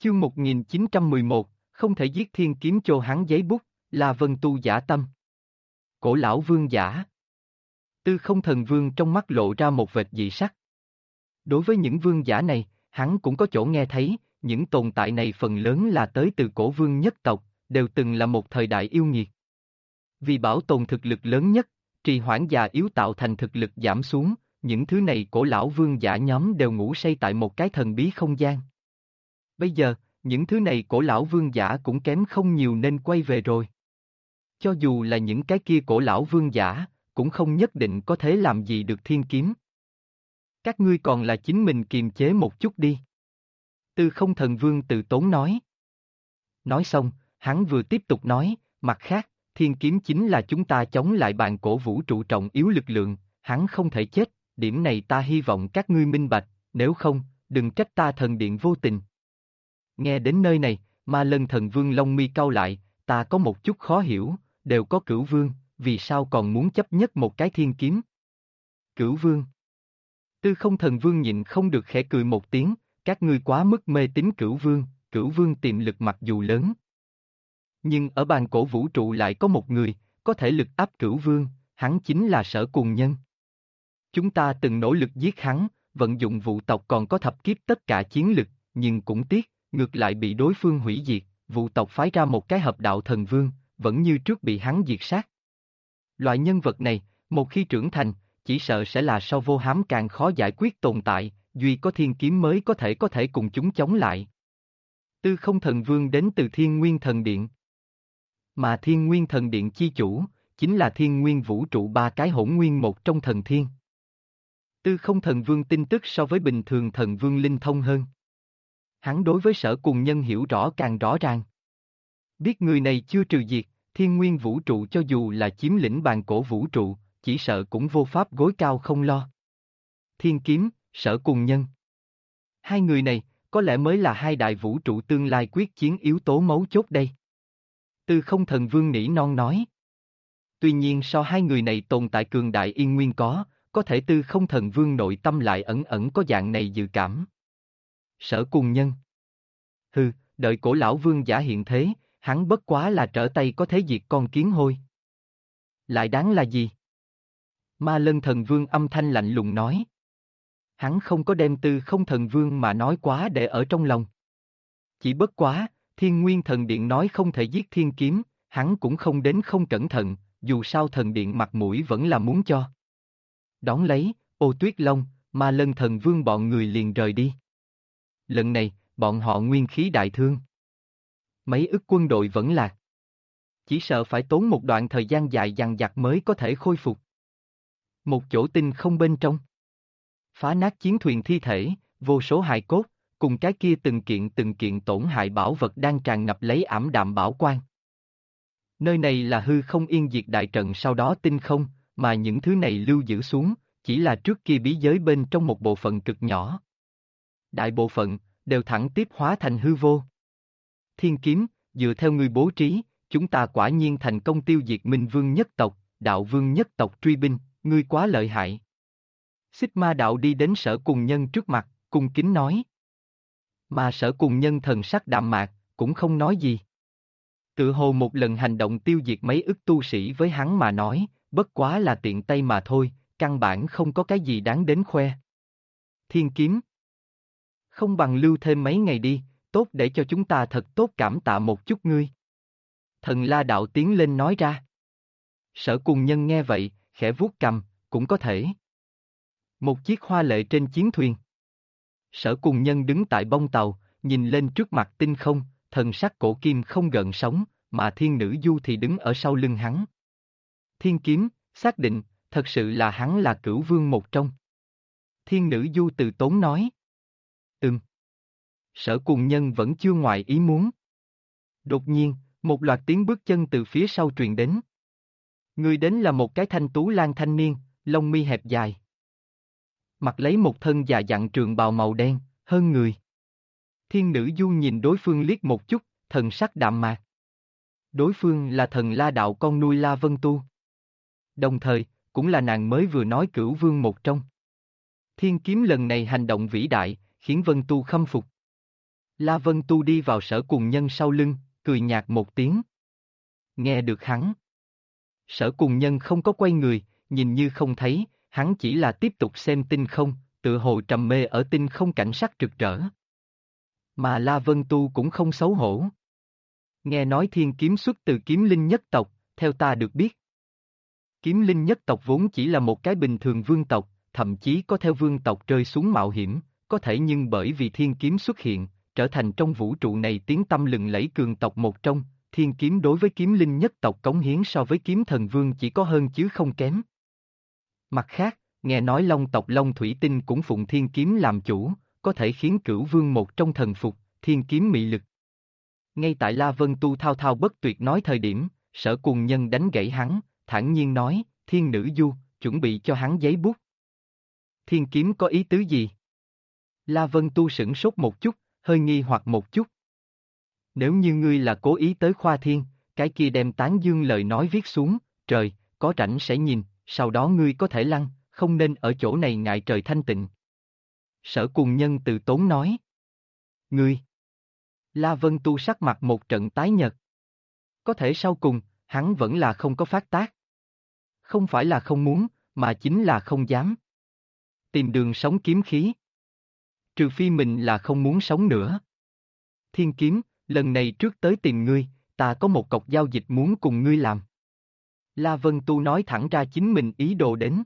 Chương 1911, không thể giết thiên kiếm cho hắn giấy bút, là vân tu giả tâm. Cổ lão vương giả. Tư không thần vương trong mắt lộ ra một vệt dị sắc. Đối với những vương giả này, hắn cũng có chỗ nghe thấy, những tồn tại này phần lớn là tới từ cổ vương nhất tộc, đều từng là một thời đại yêu nghiệt. Vì bảo tồn thực lực lớn nhất, trì hoãn già yếu tạo thành thực lực giảm xuống, những thứ này cổ lão vương giả nhóm đều ngủ say tại một cái thần bí không gian. Bây giờ, những thứ này cổ lão vương giả cũng kém không nhiều nên quay về rồi. Cho dù là những cái kia cổ lão vương giả, cũng không nhất định có thể làm gì được thiên kiếm. Các ngươi còn là chính mình kiềm chế một chút đi. Tư không thần vương từ tốn nói. Nói xong, hắn vừa tiếp tục nói, mặt khác, thiên kiếm chính là chúng ta chống lại bàn cổ vũ trụ trọng yếu lực lượng, hắn không thể chết, điểm này ta hy vọng các ngươi minh bạch, nếu không, đừng trách ta thần điện vô tình. Nghe đến nơi này, Ma Lân thần vương lông mi cau lại, ta có một chút khó hiểu, đều có cửu vương, vì sao còn muốn chấp nhất một cái thiên kiếm? Cửu vương. Tư không thần vương nhịn không được khẽ cười một tiếng, các ngươi quá mức mê tín cửu vương tiềm lực mặc dù lớn. Nhưng ở bàn cổ vũ trụ lại có một người, có thể lực áp cửu vương, hắn chính là Sở Cùng Nhân. Chúng ta từng nỗ lực giết hắn, vận dụng vụ tộc còn có thập kiếp tất cả chiến lực, nhưng cũng tiếc, ngược lại bị đối phương hủy diệt, vụ tộc phái ra một cái hợp đạo thần vương, vẫn như trước bị hắn diệt sát. Loại nhân vật này, một khi trưởng thành, chỉ sợ sẽ là so vô hám càng khó giải quyết tồn tại, duy có thiên kiếm mới có thể cùng chúng chống lại. Tư không thần vương đến từ Thiên Nguyên Thần Điện. Mà Thiên Nguyên Thần Điện chi chủ, chính là Thiên Nguyên vũ trụ ba cái hỗn nguyên một trong thần thiên. Tư không thần vương tin tức so với bình thường thần vương linh thông hơn. Hắn đối với Sở Cùng Nhân hiểu rõ càng rõ ràng. Biết người này chưa trừ diệt, Thiên Nguyên vũ trụ cho dù là chiếm lĩnh bàn cổ vũ trụ, chỉ sợ cũng vô pháp gối cao không lo. Thiên Kiếm, Sở Cùng Nhân. Hai người này, có lẽ mới là hai đại vũ trụ tương lai quyết chiến yếu tố mấu chốt đây. Tư không thần vương nỉ non nói. Tuy nhiên so hai người này tồn tại cường đại yên nguyên có thể tư không thần vương nội tâm lại ẩn ẩn có dạng này dự cảm. Sở Cùng Nhân. Hừ, đợi cổ lão vương giả hiện thế, hắn bất quá là trở tay có thể diệt con kiến hôi. Lại đáng là gì? Ma Lân thần vương âm thanh lạnh lùng nói. Hắn không có đem tư không thần vương mà nói quá để ở trong lòng. Chỉ bất quá, Thiên Nguyên thần điện nói không thể giết thiên kiếm, hắn cũng không đến không cẩn thận, dù sao thần điện mặt mũi vẫn là muốn cho. Đón lấy, Ô Tuyết Long, Ma Lân thần vương bọn người liền rời đi. Lần này, bọn họ nguyên khí đại thương. Mấy ức quân đội vẫn lạc. Chỉ sợ phải tốn một đoạn thời gian dài dằng dặc mới có thể khôi phục. Một chỗ tinh không bên trong. Phá nát chiến thuyền thi thể, vô số hài cốt, cùng cái kia từng kiện tổn hại bảo vật đang tràn ngập lấy ảm đạm bảo quang. Nơi này là hư không yên diệt đại trận sau đó tinh không, mà những thứ này lưu giữ xuống, chỉ là trước kia bí giới bên trong một bộ phận cực nhỏ. Đại bộ phận, đều thẳng tiếp hóa thành hư vô. Thiên kiếm, dựa theo ngươi bố trí, chúng ta quả nhiên thành công tiêu diệt Minh Vương nhất tộc, Đạo Vương nhất tộc truy binh, ngươi quá lợi hại. Xích Ma đạo đi đến Sở Cùng Nhân trước mặt, cung kính nói. Mà Sở Cùng Nhân thần sắc đạm mạc, cũng không nói gì. Tự hồ một lần hành động tiêu diệt mấy ức tu sĩ với hắn mà nói, bất quá là tiện tay mà thôi, căn bản không có cái gì đáng đến khoe. Thiên kiếm. Không bằng lưu thêm mấy ngày đi, tốt để cho chúng ta thật tốt cảm tạ một chút ngươi. Thần La đạo tiến lên nói ra. Sở Cùng Nhân nghe vậy, khẽ vuốt cằm, cũng có thể. Một chiếc hoa lệ trên chiến thuyền. Sở Cùng Nhân đứng tại bông tàu, nhìn lên trước mặt tinh không, thần sắc cổ kim không gợn sóng, mà thiên nữ du thì đứng ở sau lưng hắn. Thiên kiếm, xác định, thật sự là hắn là cửu vương một trong. Thiên nữ du từ tốn nói. Sở Cùng Nhân vẫn chưa ngoài ý muốn. Đột nhiên, một loạt tiếng bước chân từ phía sau truyền đến. Người đến là một cái thanh tú lang thanh niên, lông mi hẹp dài. Mặc lấy một thân già dặn trường bào màu đen, hơn người. Thiên nữ du nhìn đối phương liếc một chút, thần sắc đạm mạc. Đối phương là thần La đạo con nuôi La Vân Tu. Đồng thời, cũng là nàng mới vừa nói cửu vương một trong. Thiên kiếm lần này hành động vĩ đại, khiến Vân Tu khâm phục. La Vân Tu đi vào Sở Cùng Nhân sau lưng, cười nhạt một tiếng. Nghe được hắn. Sở Cùng Nhân không có quay người, nhìn như không thấy, hắn chỉ là tiếp tục xem tinh không, tựa hồ trầm mê ở tinh không cảnh sắc rực rỡ. Mà La Vân Tu cũng không xấu hổ. Nghe nói thiên kiếm xuất từ kiếm linh nhất tộc, theo ta được biết. Kiếm linh nhất tộc vốn chỉ là một cái bình thường vương tộc, thậm chí có theo vương tộc rơi xuống mạo hiểm, có thể nhưng bởi vì thiên kiếm xuất hiện, trở thành trong vũ trụ này tiếng tăm lừng lẫy cường tộc một trong, thiên kiếm đối với kiếm linh nhất tộc cống hiến so với kiếm thần vương chỉ có hơn chứ không kém. Mặt khác, nghe nói Long tộc Long Thủy Tinh cũng phụng thiên kiếm làm chủ, có thể khiến cửu vương một trong thần phục, thiên kiếm mị lực. Ngay tại La Vân Tu thao thao bất tuyệt nói thời điểm, Sở Cùng Nhân đánh gãy hắn, thản nhiên nói, thiên nữ du, chuẩn bị cho hắn giấy bút. Thiên kiếm có ý tứ gì? La Vân Tu sửng sốt một chút, hơi nghi hoặc một chút. Nếu như ngươi là cố ý tới khoa thiên, cái kia đem tán dương lời nói viết xuống, trời, có rảnh sẽ nhìn, sau đó ngươi có thể lăn, không nên ở chỗ này ngại trời thanh tịnh. Sở Cùng Nhân từ tốn nói. Ngươi. La Vân Tu sắc mặt một trận tái nhợt. Có thể sau cùng, hắn vẫn là không có phát tác. Không phải là không muốn, mà chính là không dám. Tìm đường sống kiếm khí. Trừ phi mình là không muốn sống nữa. Thiên kiếm, lần này trước tới tìm ngươi, ta có một cọc giao dịch muốn cùng ngươi làm. La Vân Tu nói thẳng ra chính mình ý đồ đến.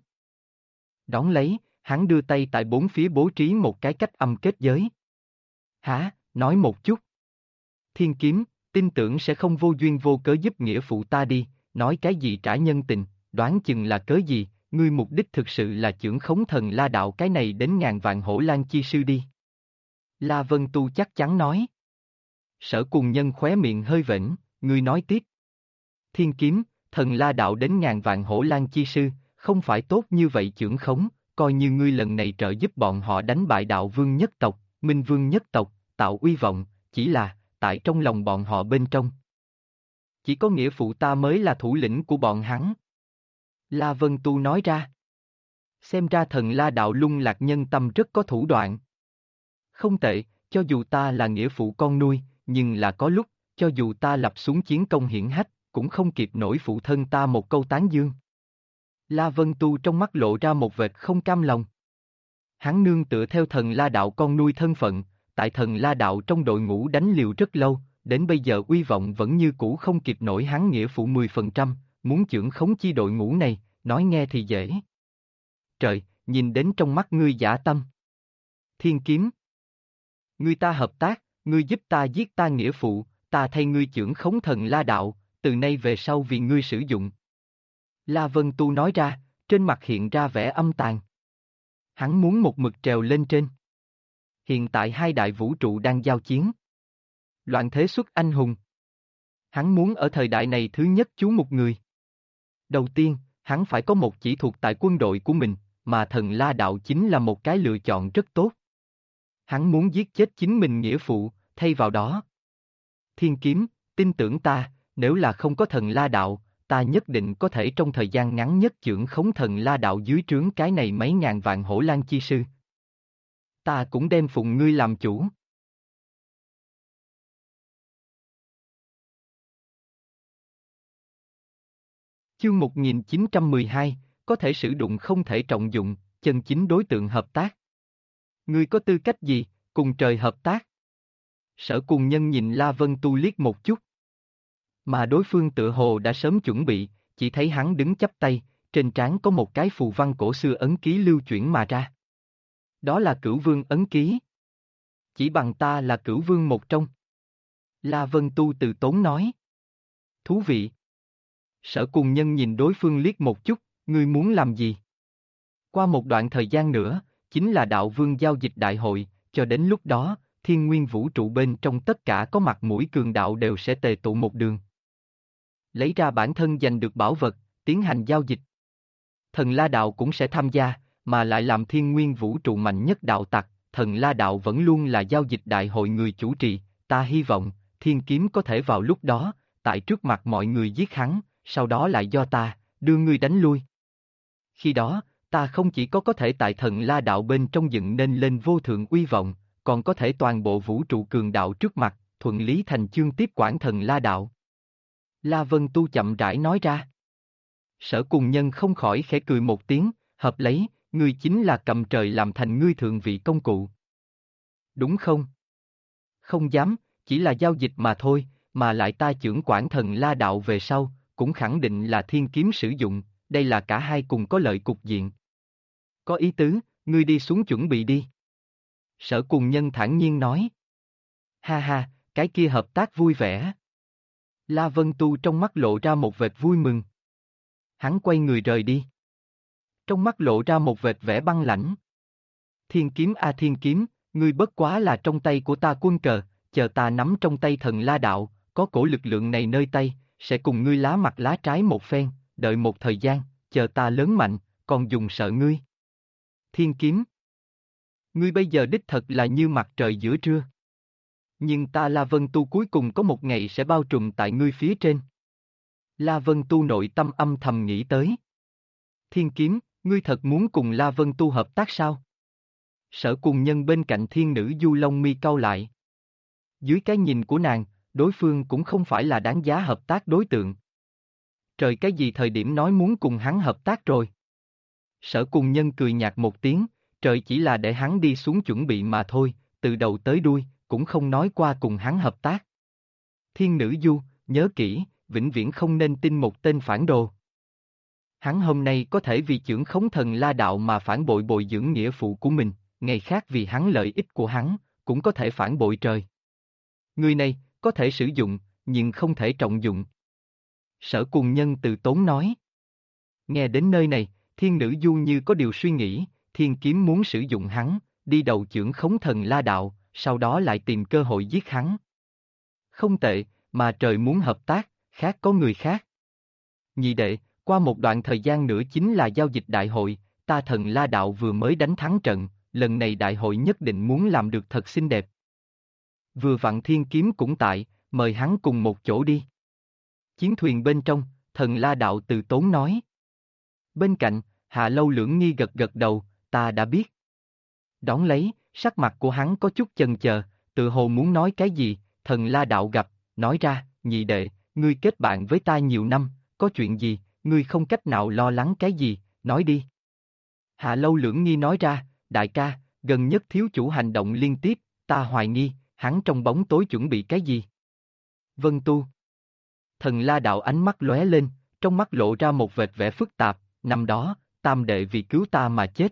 Đón lấy, hắn đưa tay tại bốn phía bố trí một cái cách âm kết giới. Hả, nói một chút. Thiên kiếm, tin tưởng sẽ không vô duyên vô cớ giúp nghĩa phụ ta đi, nói cái gì trả nhân tình, đoán chừng là cớ gì, ngươi mục đích thực sự là chưởng khống thần La đạo cái này đến ngàn vạn hổ lan chi sư đi. La Vân Tu chắc chắn nói. Sở Cùng Nhân khóe miệng hơi vểnh, ngươi nói tiếp. Thiên kiếm, thần La đạo đến ngàn vạn hổ lan chi sư, không phải tốt như vậy chưởng khống, coi như ngươi lần này trợ giúp bọn họ đánh bại đạo vương nhất tộc, minh vương nhất tộc, tạo uy vọng, chỉ là, tại trong lòng bọn họ bên trong. Chỉ có nghĩa phụ ta mới là thủ lĩnh của bọn hắn. La Vân Tu nói ra. Xem ra thần La đạo lung lạc nhân tâm rất có thủ đoạn. Không tệ, cho dù ta là nghĩa phụ con nuôi, nhưng là có lúc, cho dù ta lập xuống chiến công hiển hách, cũng không kịp nổi phụ thân ta một câu tán dương. La Vân Tu trong mắt lộ ra một vệt không cam lòng. Hắn nương tựa theo thần La đạo con nuôi thân phận, tại thần La đạo trong đội ngũ đánh liều rất lâu, đến bây giờ uy vọng vẫn như cũ không kịp nổi hắn nghĩa phụ 10%, muốn chưởng khống chi đội ngũ này, nói nghe thì dễ. Trời, nhìn đến trong mắt ngươi dã tâm. Thiên kiếm. Ngươi ta hợp tác, ngươi giúp ta giết ta nghĩa phụ, ta thay ngươi chưởng khống thần La đạo, từ nay về sau vì ngươi sử dụng. La Vân Tu nói ra, trên mặt hiện ra vẻ âm tàn. Hắn muốn một mực trèo lên trên. Hiện tại hai đại vũ trụ đang giao chiến. Loạn thế xuất anh hùng. Hắn muốn ở thời đại này thứ nhất chú một người. Đầu tiên, hắn phải có một chỉ thuộc tại quân đội của mình, mà thần La đạo chính là một cái lựa chọn rất tốt. Hắn muốn giết chết chính mình nghĩa phụ, thay vào đó. Thiên kiếm, tin tưởng ta, nếu là không có thần La đạo, ta nhất định có thể trong thời gian ngắn nhất chưởng khống thần La đạo dưới trướng cái này mấy ngàn vạn hổ lan chi sư. Ta cũng đem phụng ngươi làm chủ. Chương 1912, có thể sử dụng không thể trọng dụng, chân chính đối tượng hợp tác. Ngươi có tư cách gì, cùng trời hợp tác? Sở Cùng Nhân nhìn La Vân Tu liếc một chút. Mà đối phương tựa hồ đã sớm chuẩn bị, chỉ thấy hắn đứng chắp tay, trên trán có một cái phù văn cổ xưa ấn ký lưu chuyển mà ra. Đó là Cửu Vương ấn ký. Chỉ bằng ta là Cửu Vương một trong. La Vân Tu từ tốn nói. Thú vị. Sở Cùng Nhân nhìn đối phương liếc một chút, ngươi muốn làm gì? Qua một đoạn thời gian nữa, chính là đạo vương giao dịch đại hội, cho đến lúc đó, thiên nguyên vũ trụ bên trong tất cả có mặt mũi cường đạo đều sẽ tề tụ một đường. Lấy ra bản thân giành được bảo vật, tiến hành giao dịch. Thần La đạo cũng sẽ tham gia, mà lại làm thiên nguyên vũ trụ mạnh nhất đạo tặc, thần La đạo vẫn luôn là giao dịch đại hội người chủ trì, ta hy vọng, thiên kiếm có thể vào lúc đó, tại trước mặt mọi người giết hắn, sau đó lại do ta, đưa ngươi đánh lui. Khi đó, ta không chỉ có thể tại thần La đạo bên trong dựng nên lên vô thượng uy vọng, còn có thể toàn bộ vũ trụ cường đạo trước mặt, thuận lý thành chương tiếp quản Thần La Đạo. La Vân Tu chậm rãi nói ra. Sở Cùng Nhân không khỏi khẽ cười một tiếng, hợp lấy, ngươi chính là cầm trời làm thành ngươi thượng vị công cụ. Đúng không? Không dám, chỉ là giao dịch mà thôi, mà lại ta chưởng quản Thần La Đạo về sau, cũng khẳng định là thiên kiếm sử dụng, đây là cả hai cùng có lợi cục diện. Có ý tứ, ngươi đi xuống chuẩn bị đi. Sở Cùng Nhân thản nhiên nói. Ha ha, cái kia hợp tác vui vẻ. La Vân Tu trong mắt lộ ra một vệt vui mừng. Hắn quay người rời đi. Trong mắt lộ ra một vệt vẻ băng lãnh. Thiên kiếm a thiên kiếm, ngươi bất quá là trong tay của ta quân cờ, chờ ta nắm trong tay Thần La Đạo, có cổ lực lượng này nơi tay, sẽ cùng ngươi lá mặt lá trái một phen, đợi một thời gian, chờ ta lớn mạnh, còn dùng sợ ngươi. Thiên kiếm. Ngươi bây giờ đích thật là như mặt trời giữa trưa. Nhưng ta La Vân Tu cuối cùng có một ngày sẽ bao trùm tại ngươi phía trên. La Vân Tu nội tâm âm thầm nghĩ tới. Thiên kiếm, ngươi thật muốn cùng La Vân Tu hợp tác sao? Sở Cùng Nhân bên cạnh Thiên Nữ Du lông mi cau lại. Dưới cái nhìn của nàng, đối phương cũng không phải là đáng giá hợp tác đối tượng. Trời, cái gì thời điểm nói muốn cùng hắn hợp tác rồi? Sở Cùng Nhân cười nhạt một tiếng, trời chỉ là để hắn đi xuống chuẩn bị mà thôi, từ đầu tới đuôi, cũng không nói qua cùng hắn hợp tác. Thiên Nữ Du, nhớ kỹ, vĩnh viễn không nên tin một tên phản đồ. Hắn hôm nay có thể vì chưởng khống Thần La Đạo mà phản bội bồi dưỡng nghĩa phụ của mình, ngày khác vì hắn lợi ích của hắn, cũng có thể phản bội trời. Người này, có thể sử dụng, nhưng không thể trọng dụng. Sở Cùng Nhân từ tốn nói. Nghe đến nơi này, Thiên Nữ Du như có điều suy nghĩ, thiên kiếm muốn sử dụng hắn, đi đầu chưởng khống Thần La Đạo, sau đó lại tìm cơ hội giết hắn. Không tệ, mà trời muốn hợp tác, khác có người khác. Nhị đệ, qua một đoạn thời gian nữa chính là giao dịch đại hội, ta Thần La Đạo vừa mới đánh thắng trận, lần này đại hội nhất định muốn làm được thật xinh đẹp. Vừa vặn thiên kiếm cũng tại, mời hắn cùng một chỗ đi. Chiến thuyền bên trong, Thần La Đạo từ tốn nói. Bên cạnh, Hạ Lâu Lưỡng Nghi gật gật đầu, ta đã biết. Đón lấy, sắc mặt của hắn có chút chần chờ, tự hồ muốn nói cái gì, Thần La Đạo gặp, nói ra, nhị đệ, ngươi kết bạn với ta nhiều năm, có chuyện gì, ngươi không cách nào lo lắng cái gì, nói đi. Hạ Lâu Lưỡng Nghi nói ra, đại ca, gần nhất thiếu chủ hành động liên tiếp, ta hoài nghi, hắn trong bóng tối chuẩn bị cái gì? Vân Tu. Thần La Đạo ánh mắt lóe lên, trong mắt lộ ra một vệt vẻ phức tạp, năm đó, tam đệ vì cứu ta mà chết.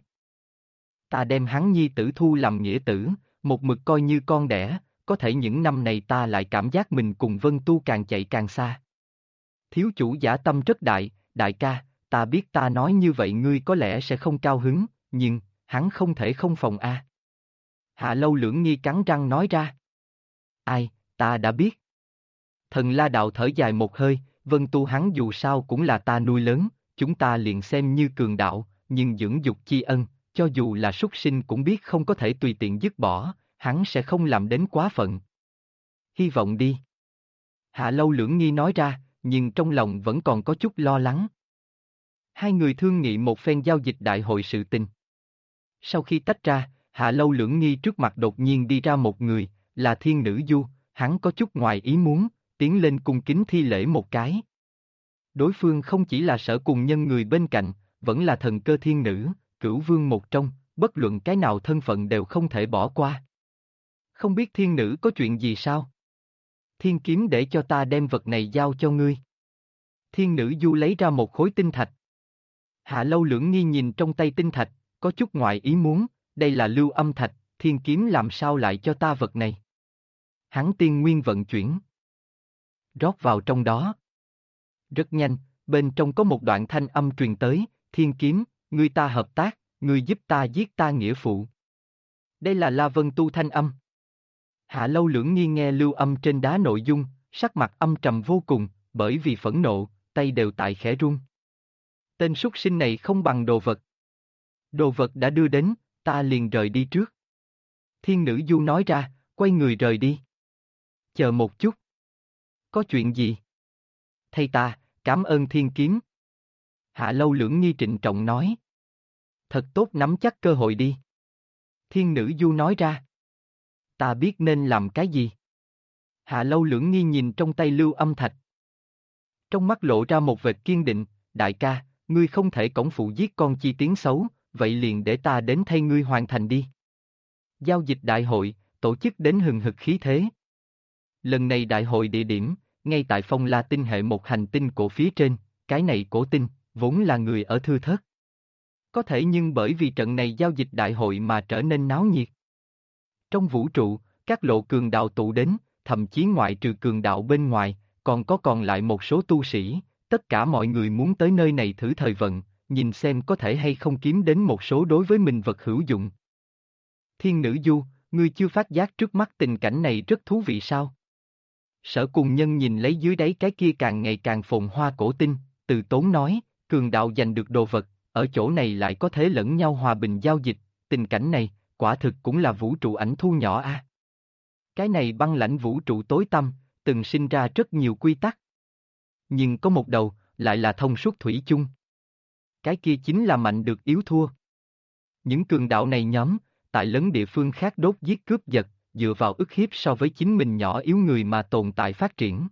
Ta đem hắn nhi tử thu làm nghĩa tử, một mực coi như con đẻ, có thể những năm này ta lại cảm giác mình cùng Vân Tu càng chạy càng xa. Thiếu chủ dã tâm rất đại, đại ca, ta biết ta nói như vậy ngươi có lẽ sẽ không cao hứng, nhưng, hắn không thể không phòng a. Hạ Lâu Lưỡng Nghi cắn răng nói ra. Ai, ta đã biết. Thần La Đạo thở dài một hơi, Vân Tu hắn dù sao cũng là ta nuôi lớn, chúng ta liền xem như cường đạo, nhưng dưỡng dục chi ân, cho dù là súc sinh cũng biết không có thể tùy tiện dứt bỏ, hắn sẽ không làm đến quá phận. Hy vọng đi. Hạ Lâu Lưỡng Nghi nói ra, nhưng trong lòng vẫn còn có chút lo lắng. Hai người thương nghị một phen giao dịch đại hội sự tình. Sau khi tách ra, Hạ Lâu Lưỡng Nghi trước mặt đột nhiên đi ra một người, là Thiên Nữ Du, hắn có chút ngoài ý muốn, tiến lên cung kính thi lễ một cái. Đối phương không chỉ là Sở Cùng Nhân người bên cạnh, vẫn là thần cơ thiên nữ, cửu vương một trong, bất luận cái nào thân phận đều không thể bỏ qua. Không biết thiên nữ có chuyện gì sao? Thiên kiếm để cho ta đem vật này giao cho ngươi. Thiên nữ Du lấy ra một khối tinh thạch. Hạ Lâu Lưỡng Nghi nhìn trong tay tinh thạch, có chút ngoài ý muốn, đây là lưu âm thạch, thiên kiếm làm sao lại cho ta vật này? Hắn tiên nguyên vận chuyển, rót vào trong đó. Rất nhanh, bên trong có một đoạn thanh âm truyền tới, thiên kiếm, ngươi ta hợp tác, ngươi giúp ta giết ta nghĩa phụ. Đây là La Vân Tu thanh âm. Hạ Lâu Lưỡng Nghi nghe lưu âm trên đá nội dung, sắc mặt âm trầm vô cùng, bởi vì phẫn nộ, tay đều tại khẽ run. Tên súc sinh này không bằng đồ vật. Đồ vật đã đưa đến, ta liền rời đi trước. Thiên Nữ Du nói ra, quay người rời đi. Chờ một chút. Có chuyện gì? Thầy ta, cảm ơn thiên kiếm. Hạ Lâu Lưỡng Nghi trịnh trọng nói. Thật tốt nắm chắc cơ hội đi. Thiên Nữ Du nói ra. Ta biết nên làm cái gì. Hạ Lâu Lưỡng nghi nhìn trong tay Lưu Âm Thạch. Trong mắt lộ ra một vệt kiên định, đại ca, ngươi không thể cổng phụ giết con chi tiếng xấu, vậy liền để ta đến thay ngươi hoàn thành đi. Giao dịch đại hội, tổ chức đến hừng hực khí thế. Lần này đại hội địa điểm, ngay tại Phong La tinh hệ một hành tinh cổ phía trên, cái này cổ tinh, vốn là người ở thưa thớt. Có thể nhưng bởi vì trận này giao dịch đại hội mà trở nên náo nhiệt. Trong vũ trụ, các lộ cường đạo tụ đến, thậm chí ngoại trừ cường đạo bên ngoài, còn lại một số tu sĩ, tất cả mọi người muốn tới nơi này thử thời vận, nhìn xem có thể hay không kiếm đến một số đối với mình vật hữu dụng. Thiên nữ du, ngươi chưa phát giác trước mắt tình cảnh này rất thú vị sao? Sở Cùng Nhân nhìn lấy dưới đáy cái kia càng ngày càng phồn hoa cổ tinh, từ tốn nói, cường đạo giành được đồ vật, ở chỗ này lại có thể lẫn nhau hòa bình giao dịch, tình cảnh này, quả thực cũng là vũ trụ ảnh thu nhỏ a. Cái này băng lãnh vũ trụ tối tăm, từng sinh ra rất nhiều quy tắc. Nhưng có một đầu, lại là thông suốt thủy chung. Cái kia chính là mạnh được yếu thua. Những cường đạo này nhóm, tại lấn địa phương khác đốt giết cướp giật, dựa vào ức hiếp so với chính mình nhỏ yếu người mà tồn tại phát triển.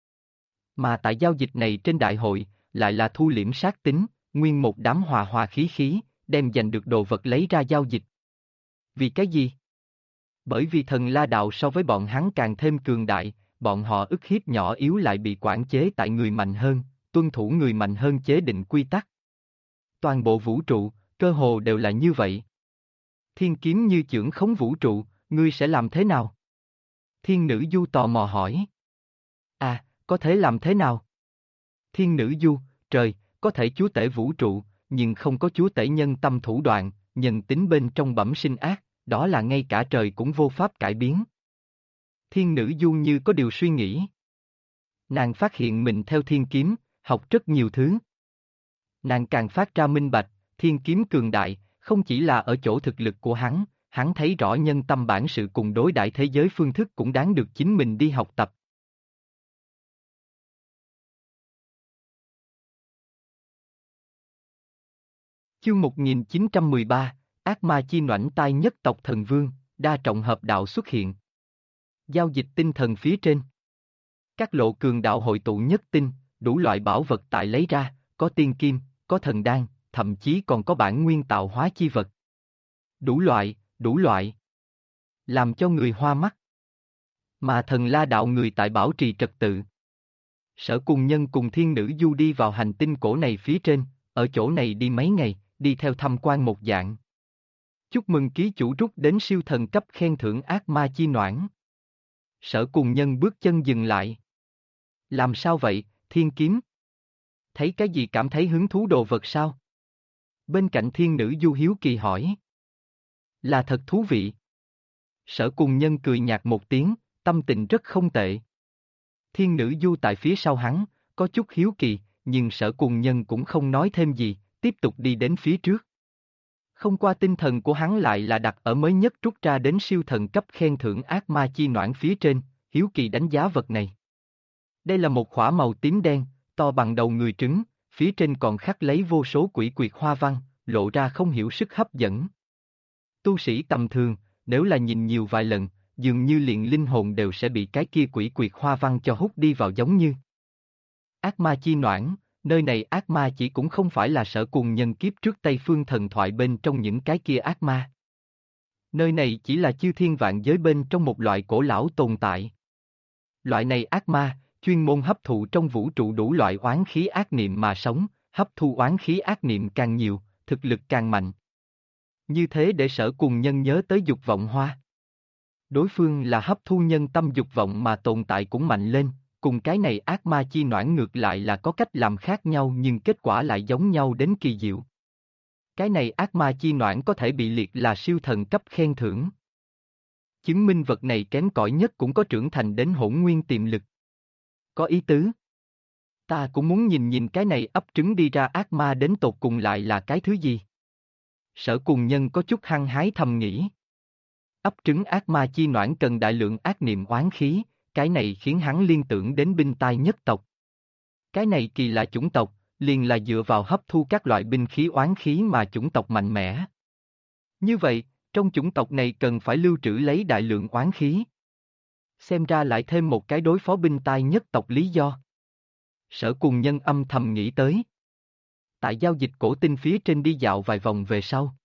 Mà tại giao dịch này trên đại hội, lại là thu liễm sát tính, nguyên một đám hòa hòa khí khí, đem giành được đồ vật lấy ra giao dịch. Vì cái gì? Bởi vì thần La Đạo so với bọn hắn càng thêm cường đại, bọn họ ức hiếp nhỏ yếu lại bị quản chế tại người mạnh hơn, tuân thủ người mạnh hơn chế định quy tắc. Toàn bộ vũ trụ, cơ hồ đều là như vậy. Thiên kiếm như chưởng khống vũ trụ, ngươi sẽ làm thế nào? Thiên nữ du tò mò hỏi. À, có thể làm thế nào? Thiên nữ du, trời, có thể chúa tể vũ trụ, nhưng không có chúa tể nhân tâm thủ đoạn, nhân tính bên trong bẩm sinh ác, đó là ngay cả trời cũng vô pháp cải biến. Thiên nữ du như có điều suy nghĩ. Nàng phát hiện mình theo thiên kiếm, học rất nhiều thứ. Nàng càng phát ra minh bạch, thiên kiếm cường đại, không chỉ là ở chỗ thực lực của hắn thấy rõ nhân tâm bản sự cùng đối đãi thế giới phương thức cũng đáng được chính mình đi học tập. Chương 1913, Ác ma chi noãnh tai nhất tộc thần vương, đa trọng hợp đạo xuất hiện. Giao dịch tinh thần phía trên. Các lộ cường đạo hội tụ nhất tinh, đủ loại bảo vật tại lấy ra, có tiên kim, có thần đan, thậm chí còn có bản nguyên tạo hóa chi vật. Đủ loại. Làm cho người hoa mắt. Mà thần La Đạo người tại bảo trì trật tự. Sở Cùng Nhân cùng thiên nữ du đi vào hành tinh cổ này phía trên, ở chỗ này đi mấy ngày, đi theo tham quan một dạng. Chúc mừng ký chủ rút đến siêu thần cấp khen thưởng ác ma chi noãn. Sở Cùng Nhân bước chân dừng lại. Làm sao vậy, thiên kiếm? Thấy cái gì cảm thấy hứng thú đồ vật sao? Bên cạnh thiên nữ du hiếu kỳ hỏi. Là thật thú vị. Sở Cùng Nhân cười nhạt một tiếng, tâm tình rất không tệ. Thiên nữ du tại phía sau hắn, có chút hiếu kỳ, nhưng Sở Cùng Nhân cũng không nói thêm gì, tiếp tục đi đến phía trước. Không qua tinh thần của hắn lại là đặt ở mới nhất rút ra đến siêu thần cấp khen thưởng ác ma chi noãn phía trên, hiếu kỳ đánh giá vật này. Đây là một khỏa màu tím đen, to bằng đầu người trứng, phía trên còn khắc lấy vô số quỷ quyệt hoa văn, lộ ra không hiểu sức hấp dẫn. Tu sĩ tầm thường, nếu là nhìn nhiều vài lần, dường như liền linh hồn đều sẽ bị cái kia quỷ quyệt hoa văn cho hút đi vào giống như. Ác ma chi noãn, nơi này ác ma chỉ cũng không phải là Sở Cùng Nhân kiếp trước Tây Phương thần thoại bên trong những cái kia ác ma. Nơi này chỉ là chư thiên vạn giới bên trong một loại cổ lão tồn tại. Loại này ác ma, chuyên môn hấp thụ trong vũ trụ đủ loại oán khí ác niệm mà sống, hấp thu oán khí ác niệm càng nhiều, thực lực càng mạnh. Như thế để Sở Cùng Nhân nhớ tới dục vọng hoa. Đối phương là hấp thu nhân tâm dục vọng mà tồn tại cũng mạnh lên, cùng cái này ác ma chi noãn ngược lại là có cách làm khác nhau nhưng kết quả lại giống nhau đến kỳ diệu. Cái này ác ma chi noãn có thể bị liệt là siêu thần cấp khen thưởng. Chứng minh vật này kém cỏi nhất cũng có trưởng thành đến hỗn nguyên tiềm lực. Có ý tứ. Ta cũng muốn nhìn nhìn cái này ấp trứng đi ra ác ma đến tột cùng lại là cái thứ gì. Sở Cùng Nhân có chút hăng hái thầm nghĩ. Ấp trứng ác ma chi noãn cần đại lượng ác niệm oán khí, cái này khiến hắn liên tưởng đến binh tai nhất tộc. Cái này kỳ lạ chủng tộc, liền là dựa vào hấp thu các loại binh khí oán khí mà chủng tộc mạnh mẽ. Như vậy, Trong chủng tộc này cần phải lưu trữ lấy đại lượng oán khí. Xem ra lại thêm một cái đối phó binh tai nhất tộc lý do. Sở Cùng Nhân âm thầm nghĩ tới. Tại giao dịch cổ tinh phía trên đi dạo vài vòng về sau.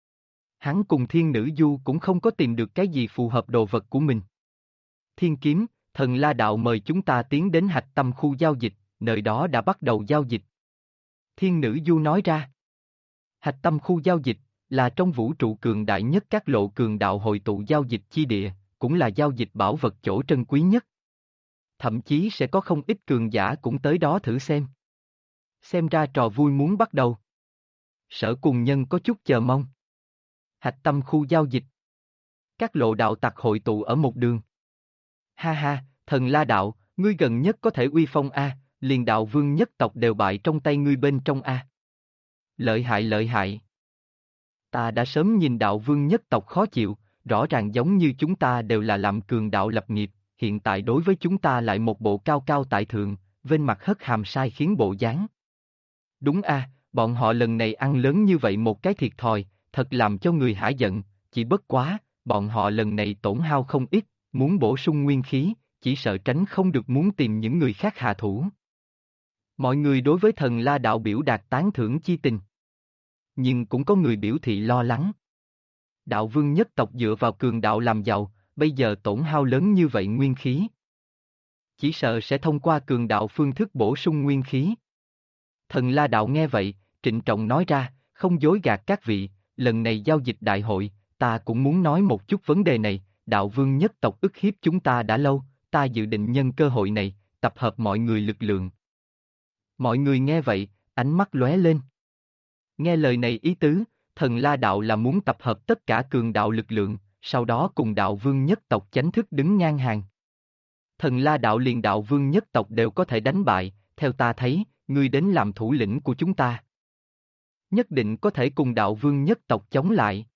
Hắn cùng Thiên Nữ Du cũng không có tìm được cái gì phù hợp đồ vật của mình. Thiên Kiếm, Thần La Đạo mời chúng ta tiến đến hạch tâm khu giao dịch, nơi đó đã bắt đầu giao dịch. Thiên Nữ Du nói ra. Hạch tâm khu giao dịch, là trong vũ trụ cường đại nhất các lộ cường đạo hội tụ giao dịch chi địa, cũng là giao dịch bảo vật chỗ trân quý nhất. Thậm chí sẽ có không ít cường giả cũng tới đó thử xem. Xem ra trò vui muốn bắt đầu. Sở Cùng Nhân có chút chờ mong. Hạch tâm khu giao dịch. Các lộ đạo tặc hội tụ ở một đường. Ha ha, Thần La Đạo, ngươi gần nhất có thể uy phong a, liền đạo vương nhất tộc đều bại trong tay ngươi bên trong a. Lợi hại lợi hại. Ta đã sớm nhìn đạo vương nhất tộc khó chịu, rõ ràng giống như chúng ta đều là làm cường đạo lập nghiệp, hiện tại đối với chúng ta lại một bộ cao cao tại thượng, bên mặt hất hàm sai khiến bộ dáng. Đúng a, bọn họ lần này ăn lớn như vậy một cái thiệt thòi, thật làm cho người hả giận, chỉ bất quá, bọn họ lần này tổn hao không ít, muốn bổ sung nguyên khí, chỉ sợ tránh không được muốn tìm những người khác hạ thủ. Mọi người đối với Thần La Đạo biểu đạt tán thưởng chi tình. Nhưng cũng có người biểu thị lo lắng. Đạo vương nhất tộc dựa vào cường đạo làm giàu, bây giờ tổn hao lớn như vậy nguyên khí. Chỉ sợ sẽ thông qua cường đạo phương thức bổ sung nguyên khí. Thần La Đạo nghe vậy, trịnh trọng nói ra, không dối gạt các vị, lần này giao dịch đại hội, ta cũng muốn nói một chút vấn đề này, đạo vương nhất tộc ức hiếp chúng ta đã lâu, ta dự định nhân cơ hội này, tập hợp mọi người lực lượng. Mọi người nghe vậy, ánh mắt lóe lên. Nghe lời này ý tứ, Thần La Đạo là muốn tập hợp tất cả cường đạo lực lượng, sau đó cùng đạo vương nhất tộc chánh thức đứng ngang hàng. Thần La Đạo liền đạo vương nhất tộc đều có thể đánh bại, theo ta thấy, ngươi đến làm thủ lĩnh của chúng ta. Nhất định có thể cùng đạo vương nhất tộc chống lại.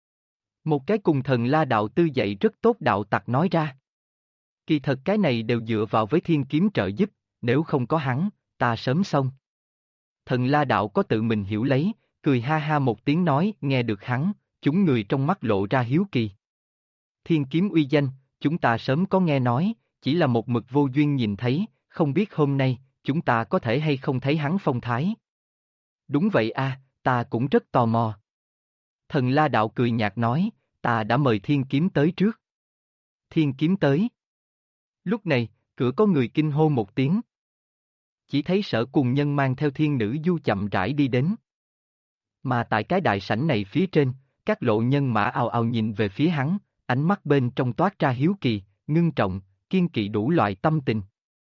Một cái cùng Thần La Đạo tư dạy rất tốt đạo tặc nói ra. Kỳ thật cái này đều dựa vào với Thiên Kiếm trợ giúp, nếu không có hắn, ta sớm xong. Thần La Đạo có tự mình hiểu lấy, cười ha ha một tiếng nói, nghe được hắn, chúng người trong mắt lộ ra hiếu kỳ. Thiên Kiếm uy danh, chúng ta sớm có nghe nói, chỉ là một mực vô duyên nhìn thấy, không biết hôm nay, chúng ta có thể hay không thấy hắn phong thái. Đúng vậy a, ta cũng rất tò mò. Thần La Đạo cười nhạt nói, ta đã mời Thiên Kiếm tới trước. Thiên Kiếm tới. Lúc này, cửa có người kinh hô một tiếng. Chỉ thấy Sở Cùng Nhân mang theo Thiên Nữ Du chậm rãi đi đến. Mà tại cái đại sảnh này phía trên, các lộ nhân mã ào ào nhìn về phía hắn, ánh mắt bên trong toát ra hiếu kỳ, ngưng trọng, kiên kỵ đủ loại tâm tình.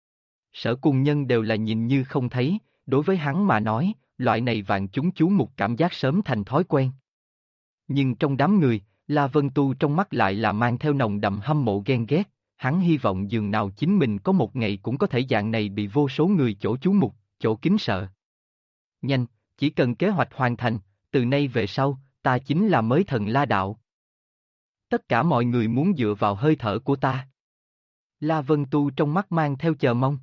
Sở Cùng Nhân đều là nhìn như không thấy, đối với hắn mà nói, loại này vạn chúng chú mục cảm giác sớm thành thói quen. Nhưng trong đám người, La Vân Tu trong mắt lại là mang theo nồng đậm hâm mộ ghen ghét, hắn hy vọng dường nào chính mình có một ngày cũng có thể dạng này bị vô số người chỗ chú mục, chỗ kính sợ. Nhanh, chỉ cần kế hoạch hoàn thành, từ nay về sau, ta chính là mới Thần La Đạo. Tất cả mọi người muốn dựa vào hơi thở của ta. La Vân Tu trong mắt mang theo chờ mong.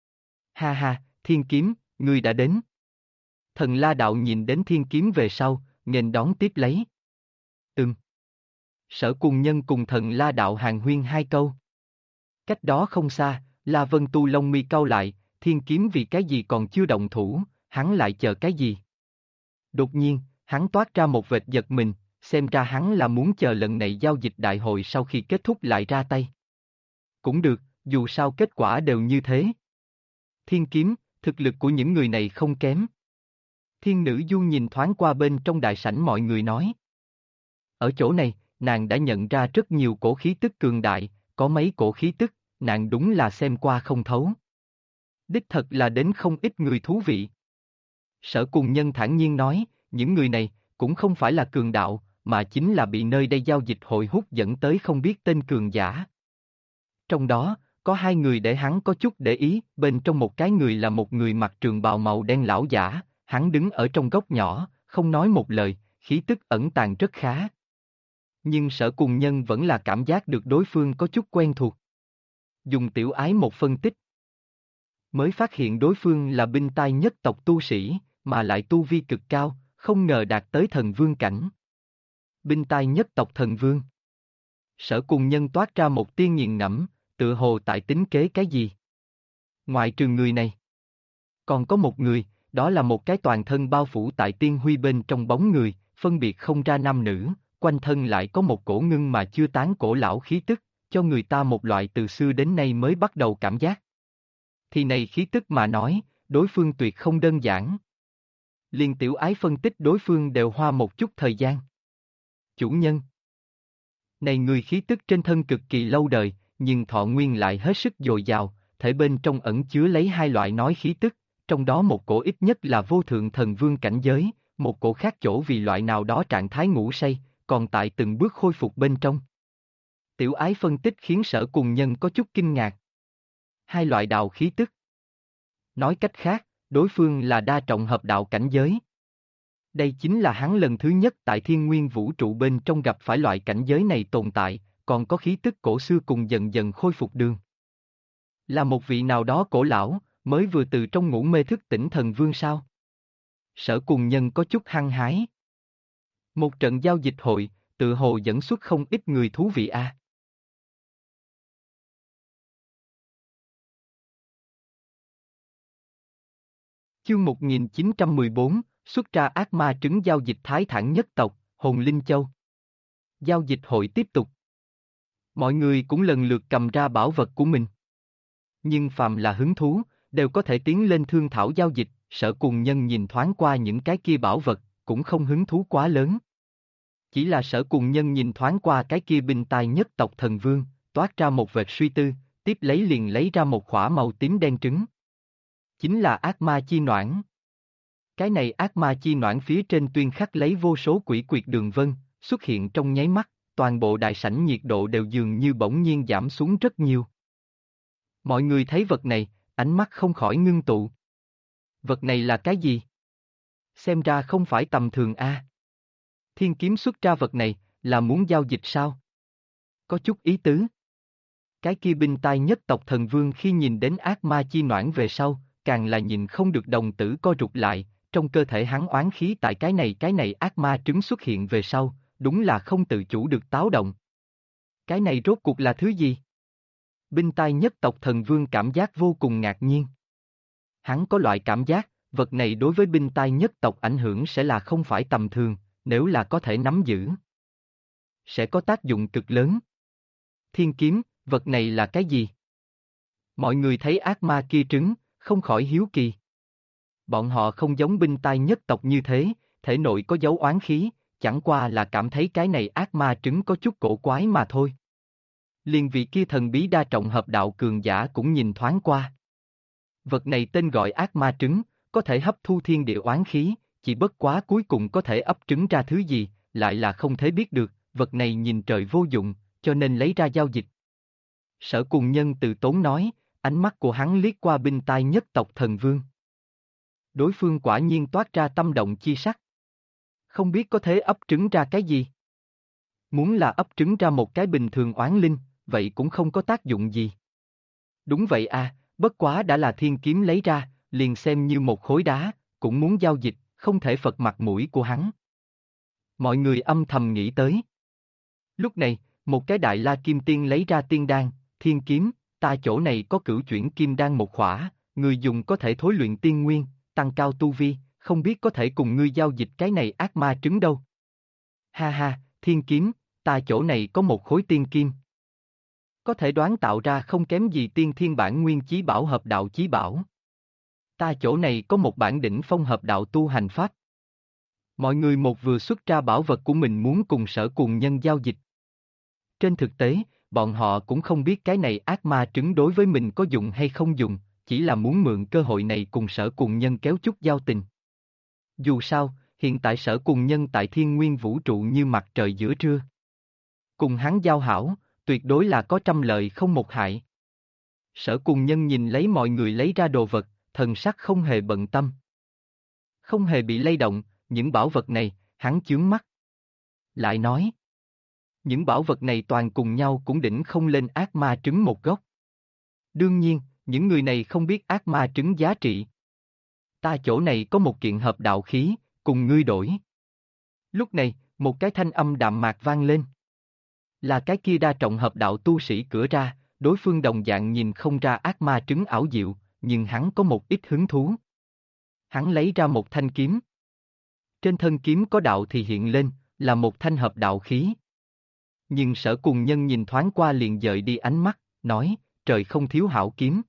Ha ha, Thiên Kiếm, ngươi đã đến. Thần La Đạo nhìn đến Thiên Kiếm về sau, nghênh đón tiếp lấy. Sở Cùng Nhân cùng Thần La Đạo hàn huyên hai câu. Cách đó không xa, La Vân Tu lông mi cau lại, Thiên Kiếm vì cái gì còn chưa động thủ, hắn lại chờ cái gì? Đột nhiên, hắn toát ra một vệt giật mình, xem ra hắn là muốn chờ lần này giao dịch đại hội sau khi kết thúc lại ra tay. Cũng được, dù sao kết quả đều như thế. Thiên Kiếm, thực lực của những người này không kém. Thiên Nữ Du nhìn thoáng qua bên trong đại sảnh mọi người nói. Ở chỗ này, nàng đã nhận ra rất nhiều cổ khí tức cường đại, có mấy cổ khí tức, nàng đúng là xem qua không thấu. Đích thật là đến không ít người thú vị. Sở Cùng Nhân thản nhiên nói, những người này, cũng không phải là cường đạo, mà chính là bị nơi đây giao dịch hội hút dẫn tới không biết tên cường giả. Trong đó, có hai người để hắn có chút để ý, bên trong một cái người là một người mặc trường bào màu đen lão giả, hắn đứng ở trong góc nhỏ, không nói một lời, khí tức ẩn tàng rất khá. Nhưng Sở Cùng Nhân vẫn là cảm giác được đối phương có chút quen thuộc. Dùng tiểu ái một phân tích. Mới phát hiện đối phương là binh tai nhất tộc tu sĩ, mà lại tu vi cực cao, không ngờ đạt tới thần vương cảnh. Binh tai nhất tộc thần vương. Sở Cùng Nhân toát ra một tia nghiền ngẫm, tựa hồ tại tính kế cái gì. Ngoại trừ người này. Còn có một người, đó là một cái toàn thân bao phủ tại tiên huy bên trong bóng người, phân biệt không ra nam nữ, quanh thân lại có một cổ ngưng mà chưa tán cổ lão khí tức, cho người ta một loại từ xưa đến nay mới bắt đầu cảm giác. Thì này khí tức mà nói, đối phương tuyệt không đơn giản. Liên Tiểu Ái phân tích đối phương đều hoa một chút thời gian. Chủ nhân. Này người khí tức trên thân cực kỳ lâu đời, nhưng thọ nguyên lại hết sức dồi dào, thể bên trong ẩn chứa lấy hai loại nói khí tức, trong đó một cổ ít nhất là vô thượng thần vương cảnh giới, một cổ khác chỗ vì loại nào đó trạng thái ngủ say, còn tại từng bước khôi phục bên trong. Tiểu Ái phân tích khiến Sở Cùng Nhân có chút kinh ngạc. Hai loại đạo khí tức. Nói cách khác, đối phương là đa trọng hợp đạo cảnh giới. Đây chính là hắn lần thứ nhất tại thiên nguyên vũ trụ bên trong gặp phải loại cảnh giới này tồn tại, còn có khí tức cổ xưa cùng dần dần khôi phục đường. Là một vị nào đó cổ lão, mới vừa từ trong ngủ mê thức tỉnh thần vương sao? Sở Cùng Nhân có chút hăng hái. Một trận giao dịch hội, tự hồ dẫn xuất không ít người thú vị a. Chương 1914, xuất ra ác ma trứng giao dịch thái thản nhất tộc, Hồn Linh Châu. Giao dịch hội tiếp tục. Mọi người cũng lần lượt cầm ra bảo vật của mình. Nhưng phàm là hứng thú, đều có thể tiến lên thương thảo giao dịch, Sở Cùng Nhân nhìn thoáng qua những cái kia bảo vật, cũng không hứng thú quá lớn. Chỉ là Sở Cùng Nhân nhìn thoáng qua cái kia binh tai nhất tộc thần vương, toát ra một vệt suy tư, tiếp lấy liền lấy ra một khỏa màu tím đen trứng. Chính là ác ma chi noãn. Cái này ác ma chi noãn phía trên tuyên khắc lấy vô số quỷ quyệt đường vân, xuất hiện trong nháy mắt, toàn bộ đại sảnh nhiệt độ đều dường như bỗng nhiên giảm xuống rất nhiều. Mọi người thấy vật này, ánh mắt không khỏi ngưng tụ. Vật này là cái gì? Xem ra không phải tầm thường a. Thiên Kiếm xuất ra vật này, là muốn giao dịch sao? Có chút ý tứ. Cái kia binh tai nhất tộc thần vương khi nhìn đến ác ma chi noãn về sau, càng là nhìn không được đồng tử co rụt lại, trong cơ thể hắn oán khí tại cái này ác ma trứng xuất hiện về sau, đúng là không tự chủ được táo động. Cái này rốt cuộc là thứ gì? Binh tai nhất tộc thần vương cảm giác vô cùng ngạc nhiên. Hắn có loại cảm giác, vật này đối với binh tai nhất tộc ảnh hưởng sẽ là không phải tầm thường, nếu là có thể nắm giữ. Sẽ có tác dụng cực lớn. Thiên kiếm, vật này là cái gì? Mọi người thấy ác ma kia trứng, không khỏi hiếu kỳ. Bọn họ không giống binh tai nhất tộc như thế, thể nội có dấu oán khí, chẳng qua là cảm thấy cái này ác ma trứng có chút cổ quái mà thôi. Liền vị kia thần bí đa trọng hợp đạo cường giả cũng nhìn thoáng qua. Vật này tên gọi ác ma trứng, có thể hấp thu thiên địa oán khí, chỉ bất quá cuối cùng có thể ấp trứng ra thứ gì, lại là không thể biết được, vật này nhìn trời vô dụng, cho nên lấy ra giao dịch. Sở Cùng Nhân từ tốn nói, ánh mắt của hắn liếc qua binh tai nhất tộc thần vương. Đối phương quả nhiên toát ra tâm động chi sắc. Không biết có thể ấp trứng ra cái gì? Muốn là ấp trứng ra một cái bình thường oán linh, vậy cũng không có tác dụng gì. Đúng vậy à, bất quá đã là thiên kiếm lấy ra, liền xem như một khối đá, cũng muốn giao dịch, không thể phật mặt mũi của hắn. Mọi người âm thầm nghĩ tới. Lúc này, một cái đại la kim tiên lấy ra tiên đan, thiên kiếm, ta chỗ này có cửu chuyển kim đan một khỏa, người dùng có thể thối luyện tiên nguyên, tăng cao tu vi, không biết có thể cùng ngươi giao dịch cái này ác ma trứng đâu. Ha ha, thiên kiếm, ta chỗ này có một khối tiên kim. Có thể đoán tạo ra không kém gì tiên thiên bản nguyên chí bảo hợp đạo chí bảo. Ta chỗ này có một bản đỉnh phong hợp đạo tu hành pháp. Mọi người một vừa xuất ra bảo vật của mình muốn cùng Sở Cùng Nhân giao dịch. Trên thực tế, bọn họ cũng không biết cái này ác ma trứng đối với mình có dùng hay không dùng, chỉ là muốn mượn cơ hội này cùng Sở Cùng Nhân kéo chút giao tình. Dù sao, hiện tại Sở Cùng Nhân tại thiên nguyên vũ trụ như mặt trời giữa trưa. Cùng hắn giao hảo, tuyệt đối là có trăm lợi không một hại. Sở Cùng Nhân nhìn lấy mọi người lấy ra đồ vật, thần sắc không hề bận tâm. Không hề bị lay động, những bảo vật này, hắn chướng mắt. Lại nói, những bảo vật này toàn cùng nhau cũng đỉnh không lên ác ma trứng một gốc. Đương nhiên, những người này không biết ác ma trứng giá trị. Ta chỗ này có một kiện hợp đạo khí, cùng ngươi đổi. Lúc này, Một cái thanh âm đạm mạc vang lên. Là cái kia đa trọng hợp đạo tu sĩ cửa ra, đối phương đồng dạng nhìn không ra ác ma trứng ảo diệu, nhưng hắn có một ít hứng thú. Hắn lấy ra một thanh kiếm. Trên thân kiếm có đạo thì hiện lên, là một thanh hợp đạo khí. Nhưng Sở Cùng Nhân nhìn thoáng qua liền dời đi ánh mắt, nói, trời không thiếu hảo kiếm.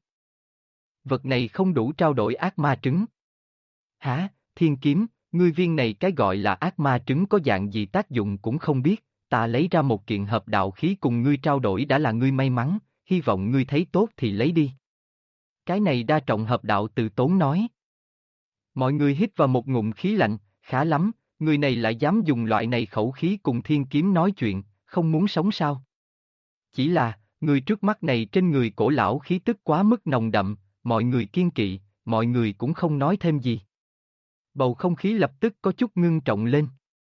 Vật này không đủ trao đổi ác ma trứng. Hả, thiên kiếm, ngươi viên này cái gọi là ác ma trứng có dạng gì tác dụng cũng không biết, ta lấy ra một kiện hợp đạo khí cùng ngươi trao đổi đã là ngươi may mắn, hy vọng ngươi thấy tốt thì lấy đi. Cái này đa trọng hợp đạo từ tốn nói. Mọi người hít vào một ngụm khí lạnh, khá lắm, người này lại dám dùng loại này khẩu khí cùng thiên kiếm nói chuyện, không muốn sống sao? Chỉ là, người trước mắt này trên người cổ lão khí tức quá mức nồng đậm, mọi người kiêng kỵ, mọi người cũng không nói thêm gì. Bầu không khí lập tức có chút ngưng trọng lên.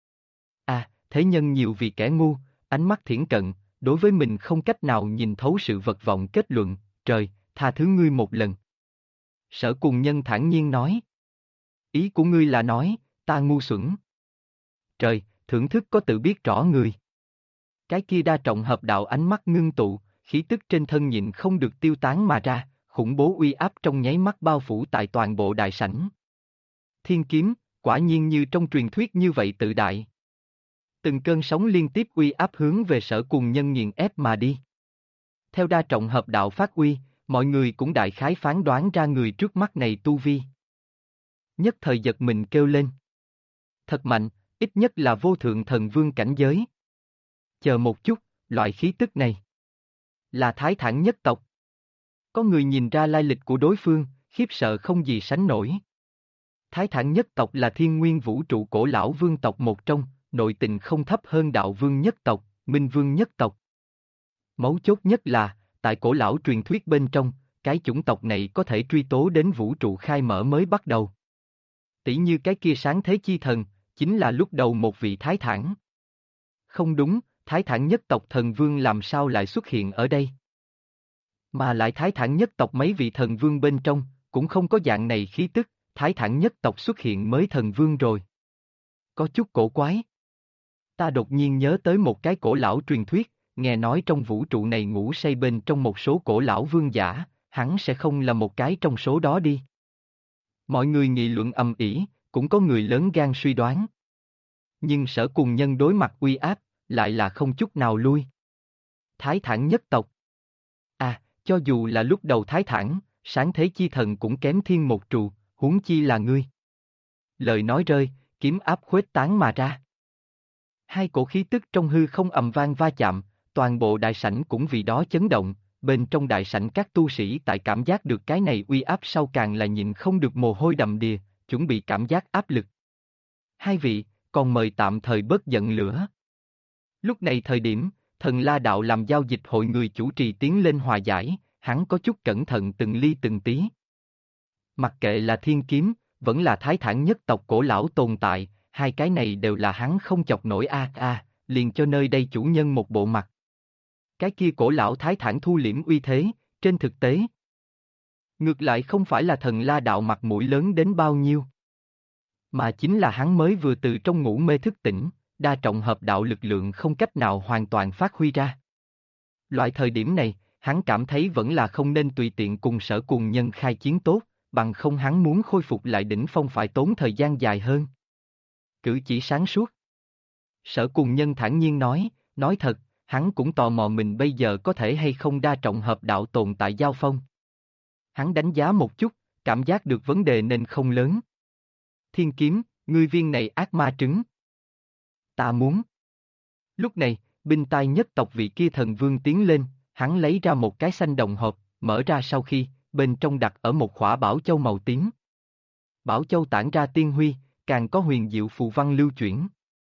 À, thế nhân nhiều vì kẻ ngu, ánh mắt thiển cận, đối với mình không cách nào nhìn thấu sự vật vọng kết luận, trời, tha thứ ngươi một lần. Sở Cùng Nhân thản nhiên nói. Ý của ngươi là nói, ta ngu xuẩn. Trời, thưởng thức có tự biết rõ người. Cái kia đa trọng hợp đạo ánh mắt ngưng tụ, khí tức trên thân nhịn không được tiêu tán mà ra, khủng bố uy áp trong nháy mắt bao phủ tại toàn bộ đại sảnh. Thiên kiếm, quả nhiên như trong truyền thuyết như vậy tự đại. Từng cơn sóng liên tiếp uy áp hướng về Sở Cùng Nhân nghiền ép mà đi. Theo đa trọng hợp đạo phát uy, mọi người cũng đại khái phán đoán ra người trước mắt này tu vi. Nhất thời giật mình kêu lên. Thật mạnh, ít nhất là vô thượng thần vương cảnh giới. Chờ một chút, loại khí tức này là Thái Thản nhất tộc. Có người nhìn ra lai lịch của đối phương, khiếp sợ không gì sánh nổi. Thái Thản nhất tộc là thiên nguyên vũ trụ cổ lão vương tộc một trong, nội tình không thấp hơn đạo vương nhất tộc, minh vương nhất tộc. Mấu chốt nhất là, tại cổ lão truyền thuyết bên trong, cái chủng tộc này có thể truy tố đến vũ trụ khai mở mới bắt đầu. Tỷ như cái kia sáng thế chi thần, chính là lúc đầu một vị Thái Thản. Không đúng, Thái Thản nhất tộc thần vương làm sao lại xuất hiện ở đây? Mà lại Thái Thản nhất tộc mấy vị thần vương bên trong, cũng không có dạng này khí tức, Thái Thản nhất tộc xuất hiện mới thần vương rồi. Có chút cổ quái. Ta đột nhiên nhớ tới một cái cổ lão truyền thuyết, nghe nói trong vũ trụ này ngủ say bên trong một số cổ lão vương giả, hắn sẽ không là một cái trong số đó đi. Mọi người nghị luận ầm ĩ, cũng có người lớn gan suy đoán. Nhưng Sở Cùng Nhân đối mặt uy áp, lại là không chút nào lui. Thái Thản nhất tộc. À, cho dù là lúc đầu Thái Thản, sáng thế chi thần cũng kém thiên một trụ, huống chi là ngươi. Lời nói rơi, kiếm áp khuếch tán mà ra. Hai cổ khí tức trong hư không ầm vang va chạm, toàn bộ đại sảnh cũng vì đó chấn động, bên trong đại sảnh các tu sĩ tại cảm giác được cái này uy áp sau càng là nhịn không được mồ hôi đầm đìa, chuẩn bị cảm giác áp lực. Hai vị, còn mời tạm thời bớt giận lửa. Lúc này thời điểm, Thần La Đạo làm giao dịch hội người chủ trì tiến lên hòa giải, hắn có chút cẩn thận từng ly từng tí. Mặc kệ là thiên kiếm, vẫn là Thái Thản nhất tộc cổ lão tồn tại, hai cái này đều là hắn không chọc nổi liền cho nơi đây chủ nhân một bộ mặt. Cái kia cổ lão Thái Thản thu liễm uy thế, trên thực tế. Ngược lại không phải là Thần La Đạo mặt mũi lớn đến bao nhiêu. Mà chính là hắn mới vừa từ trong ngủ mê thức tỉnh, đa trọng hợp đạo lực lượng không cách nào hoàn toàn phát huy ra. Loại thời điểm này, hắn cảm thấy vẫn là không nên tùy tiện cùng Sở Cùng Nhân khai chiến tốt, bằng không hắn muốn khôi phục lại đỉnh phong phải tốn thời gian dài hơn. Cử chỉ sáng suốt. Sở Cùng Nhân thản nhiên nói thật, hắn cũng tò mò mình bây giờ có thể hay không đa trọng hợp đạo tồn tại giao phong. Hắn đánh giá một chút, cảm giác được vấn đề nên không lớn. Thiên kiếm, ngươi viên này ác ma trứng. Ta muốn. Lúc này, binh tai nhất tộc vị kia thần vương tiến lên, hắn lấy ra một cái xanh đồng hộp, mở ra sau khi, bên trong đặt ở một khỏa bảo châu màu tím. Bảo châu tản ra tiên huy, càng có huyền diệu phù văn lưu chuyển.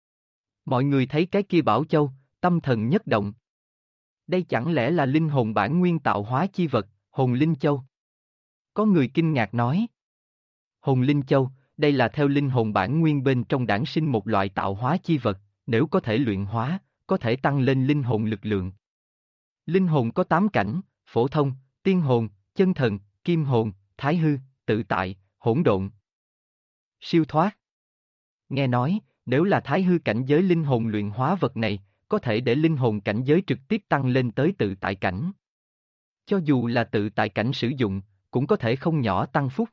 Mọi người thấy cái kia bảo châu, tâm thần nhất động. Đây chẳng lẽ là linh hồn bản nguyên tạo hóa chi vật, hồn linh châu? Có người kinh ngạc nói. Hồn linh châu, đây là theo linh hồn bản nguyên bên trong đản sinh một loại tạo hóa chi vật, nếu có thể luyện hóa, có thể tăng lên linh hồn lực lượng. Linh hồn có 8 cảnh, phổ thông, tiên hồn, chân thần, kim hồn, thái hư, tự tại, hỗn độn. Siêu thoát. Nghe nói, nếu là thái hư cảnh giới linh hồn luyện hóa vật này, có thể để linh hồn cảnh giới trực tiếp tăng lên tới tự tại cảnh. Cho dù là tự tại cảnh sử dụng, cũng có thể không nhỏ tăng phúc.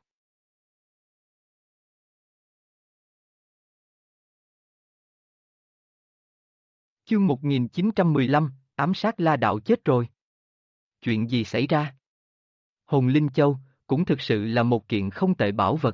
Chương 1915, ám sát La Đạo chết rồi. Chuyện gì xảy ra? Hồn Linh Châu, cũng thực sự là một kiện không tệ bảo vật.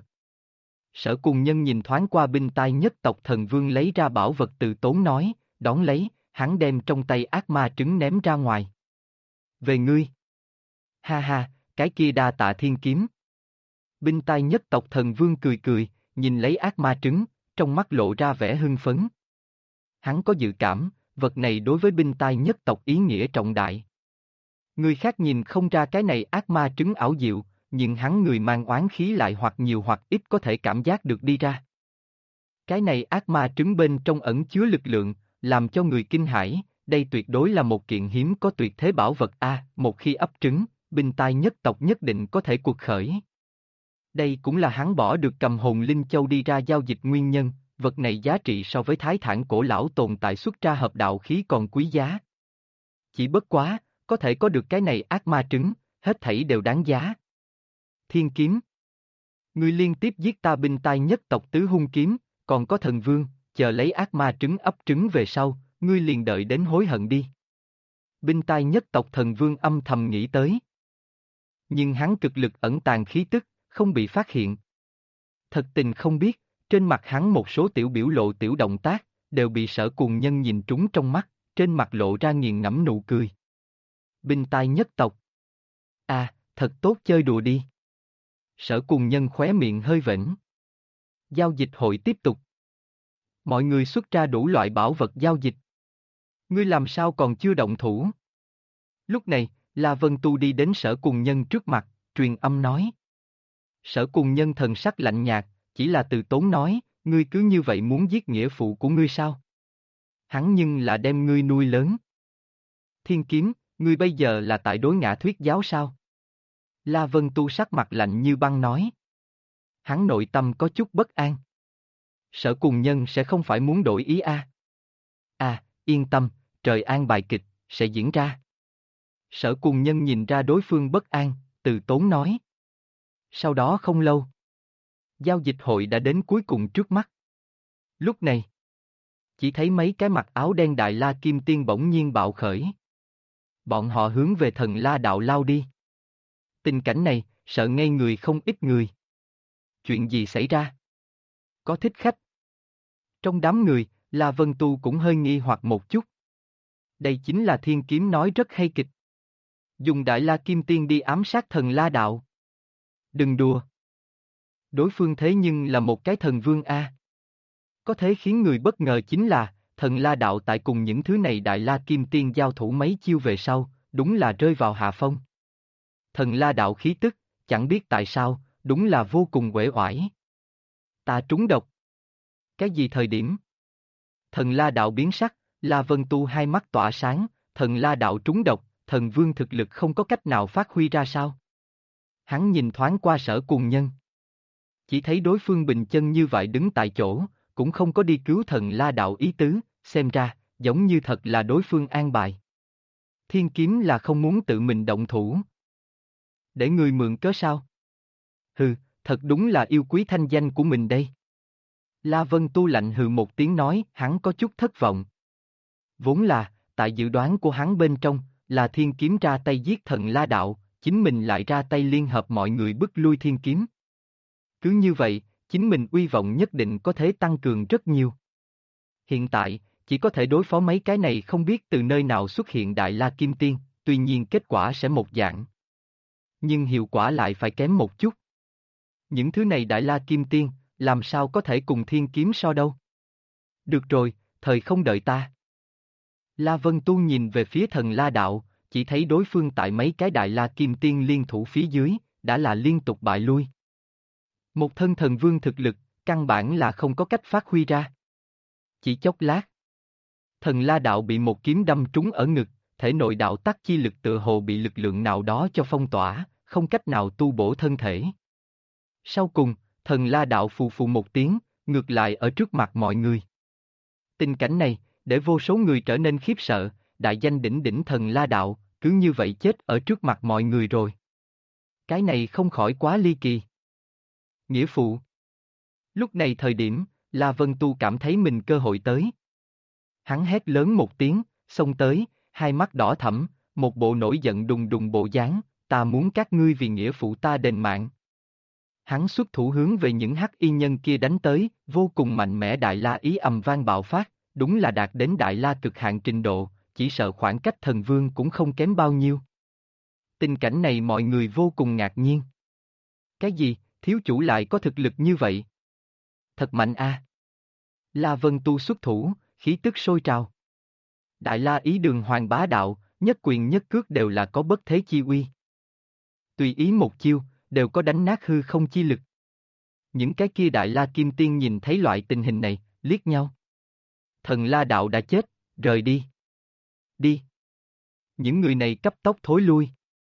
Sở Cùng Nhân nhìn thoáng qua binh tai nhất tộc thần vương lấy ra bảo vật từ tốn nói, đón lấy, hắn đem trong tay ác ma trứng ném ra ngoài. Về ngươi. Ha ha, cái kia đa tạ thiên kiếm. Binh tai nhất tộc thần vương cười cười, nhìn lấy ác ma trứng, trong mắt lộ ra vẻ hưng phấn. Hắn có dự cảm, vật này đối với binh tai nhất tộc ý nghĩa trọng đại. Người khác nhìn không ra cái này ác ma trứng ảo diệu, nhưng hắn người mang oán khí lại hoặc nhiều hoặc ít có thể cảm giác được đi ra. Cái này ác ma trứng bên trong ẩn chứa lực lượng, làm cho người kinh hãi, đây tuyệt đối là một kiện hiếm có tuyệt thế bảo vật a, một khi ấp trứng, binh tai nhất tộc nhất định có thể cuộc khởi. Đây cũng là hắn bỏ được cầm hồn linh châu đi ra giao dịch nguyên nhân, vật này giá trị so với thái thản cổ lão tồn tại xuất ra hợp đạo khí còn quý giá. Chỉ bất quá, có thể có được cái này ác ma trứng, hết thảy đều đáng giá. Thiên kiếm. Ngươi liên tiếp giết ta binh tai nhất tộc tứ hung kiếm, còn có thần vương, chờ lấy ác ma trứng ấp trứng về sau, ngươi liền đợi đến hối hận đi. Binh tai nhất tộc thần vương âm thầm nghĩ tới. Nhưng hắn cực lực ẩn tàng khí tức, không bị phát hiện. Thật tình không biết, trên mặt hắn một số tiểu biểu lộ tiểu động tác, đều bị Sở Cùng Nhân nhìn trúng trong mắt, trên mặt lộ ra nghiền ngẫm nụ cười. Binh tai nhất tộc. À, thật tốt chơi đùa đi. Sở Cùng Nhân khóe miệng hơi vểnh. Giao dịch hội tiếp tục. Mọi người xuất ra đủ loại bảo vật giao dịch. Ngươi làm sao còn chưa động thủ? Lúc này, La Vân Tu đi đến Sở Cùng Nhân trước mặt, truyền âm nói. Sở Cùng Nhân thần sắc lạnh nhạt, chỉ là từ tốn nói, ngươi cứ như vậy muốn giết nghĩa phụ của ngươi sao? Hắn nhưng là đem ngươi nuôi lớn. Thiên kiếm, ngươi bây giờ là tại đối ngã thuyết giáo sao? La Vân Tu sắc mặt lạnh như băng nói. Hắn nội tâm có chút bất an. Sở Cùng Nhân sẽ không phải muốn đổi ý a? À, yên tâm, trời an bài kịch, sẽ diễn ra. Sở Cùng Nhân nhìn ra đối phương bất an, từ tốn nói. Sau đó không lâu, giao dịch hội đã đến cuối cùng trước mắt. Lúc này, chỉ thấy mấy cái mặc áo đen Đại La Kim Tiên bỗng nhiên bạo khởi. Bọn họ hướng về Thần La Đạo lao đi. Tình cảnh này, sợ ngây người không ít người. Chuyện gì xảy ra? Có thích khách? Trong đám người, La Vân Tu cũng hơi nghi hoặc một chút. Đây chính là Thiên Kiếm nói rất hay kịch. Dùng Đại La Kim Tiên đi ám sát Thần La Đạo. Đừng đùa. Đối phương thế nhưng là một cái thần vương A. Có thể khiến người bất ngờ chính là, Thần La Đạo tại cùng những thứ này Đại La Kim Tiên giao thủ mấy chiêu về sau, đúng là rơi vào hạ phong. Thần La Đạo khí tức, chẳng biết tại sao, đúng là vô cùng uể oải. Ta trúng độc. Cái gì thời điểm? Thần La Đạo biến sắc, La Vân Tu hai mắt tỏa sáng, Thần La Đạo trúng độc, thần vương thực lực không có cách nào phát huy ra sao? Hắn nhìn thoáng qua Sở Cùng Nhân. Chỉ thấy đối phương bình chân như vậy đứng tại chỗ, cũng không có đi cứu Thần La Đạo ý tứ, xem ra, giống như thật là đối phương an bài. Thiên kiếm là không muốn tự mình động thủ. Để người mượn cớ sao? Hừ, thật đúng là yêu quý thanh danh của mình đây. La Vân Tu lạnh hừ một tiếng nói, hắn có chút thất vọng. Vốn là, tại dự đoán của hắn bên trong, là thiên kiếm ra tay giết Thần La Đạo, chính mình lại ra tay liên hợp mọi người bức lui thiên kiếm. Cứ như vậy, chính mình uy vọng nhất định có thể tăng cường rất nhiều. Hiện tại, chỉ có thể đối phó mấy cái này không biết từ nơi nào xuất hiện Đại La Kim Tiên, tuy nhiên kết quả sẽ một dạng. Nhưng hiệu quả lại phải kém một chút. Những thứ này Đại La Kim Tiên, làm sao có thể cùng thiên kiếm so đâu? Được rồi, thời không đợi ta. La Vân Tu nhìn về phía Thần La Đạo, chỉ thấy đối phương tại mấy cái Đại La Kim Tiên liên thủ phía dưới, đã là liên tục bại lui. Một thân thần vương thực lực, căn bản là không có cách phát huy ra. Chỉ chốc lát, Thần La Đạo bị một kiếm đâm trúng ở ngực, thể nội đạo tắc chi lực tựa hồ bị lực lượng nào đó cho phong tỏa, không cách nào tu bổ thân thể. Sau cùng, Thần La Đạo phù phù một tiếng, ngược lại ở trước mặt mọi người. Tình cảnh này, để vô số người trở nên khiếp sợ, đại danh đỉnh đỉnh thần La Đạo, cứ như vậy chết ở trước mặt mọi người rồi. Cái này không khỏi quá ly kỳ. Nghĩa phụ. Lúc này thời điểm, La Vân Tu cảm thấy mình cơ hội tới. Hắn hét lớn một tiếng, xông tới, hai mắt đỏ thẫm, một bộ nổi giận đùng đùng bộ dáng, ta muốn các ngươi vì nghĩa phụ ta đền mạng. Hắn xuất thủ hướng về những hắc y nhân kia đánh tới, vô cùng mạnh mẽ đại la ý ầm vang bạo phát, đúng là đạt đến đại la cực hạn trình độ, chỉ sợ khoảng cách thần vương cũng không kém bao nhiêu. Tình cảnh này mọi người vô cùng ngạc nhiên. Cái gì, thiếu chủ lại có thực lực như vậy? Thật mạnh a! La Vân Tu xuất thủ, khí tức sôi trào. Đại la ý đường hoàng bá đạo, nhất quyền nhất cước đều là có bất thế chi uy. Tùy ý một chiêu, đều có đánh nát hư không chi lực. Những cái kia đại la kim tiên nhìn thấy loại tình hình này, liếc nhau. Thần La Đạo đã chết, rời đi. Đi. Những người này cấp tốc thối lui.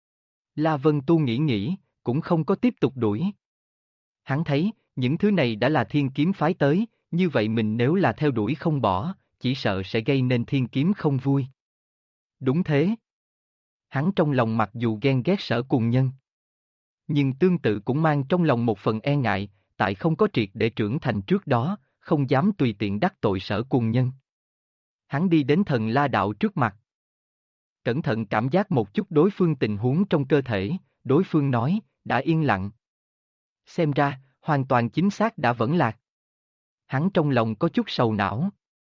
La Vân Tu nghĩ, cũng không có tiếp tục đuổi. Hắn thấy, những thứ này đã là thiên kiếm phái tới, như vậy mình nếu là theo đuổi không bỏ, chỉ sợ sẽ gây nên thiên kiếm không vui. Đúng thế. Hắn trong lòng mặc dù ghen ghét Sở Cùng Nhân, nhưng tương tự cũng mang trong lòng một phần e ngại, tại không có triệt để trưởng thành trước đó, không dám tùy tiện đắc tội Sở Cùng Nhân. Hắn đi đến thần La Đạo trước mặt. Cẩn thận cảm giác một chút đối phương tình huống trong cơ thể, đối phương nói, đã yên lặng. Xem ra, hoàn toàn chính xác đã vẫn lạc. Hắn trong lòng có chút sầu não.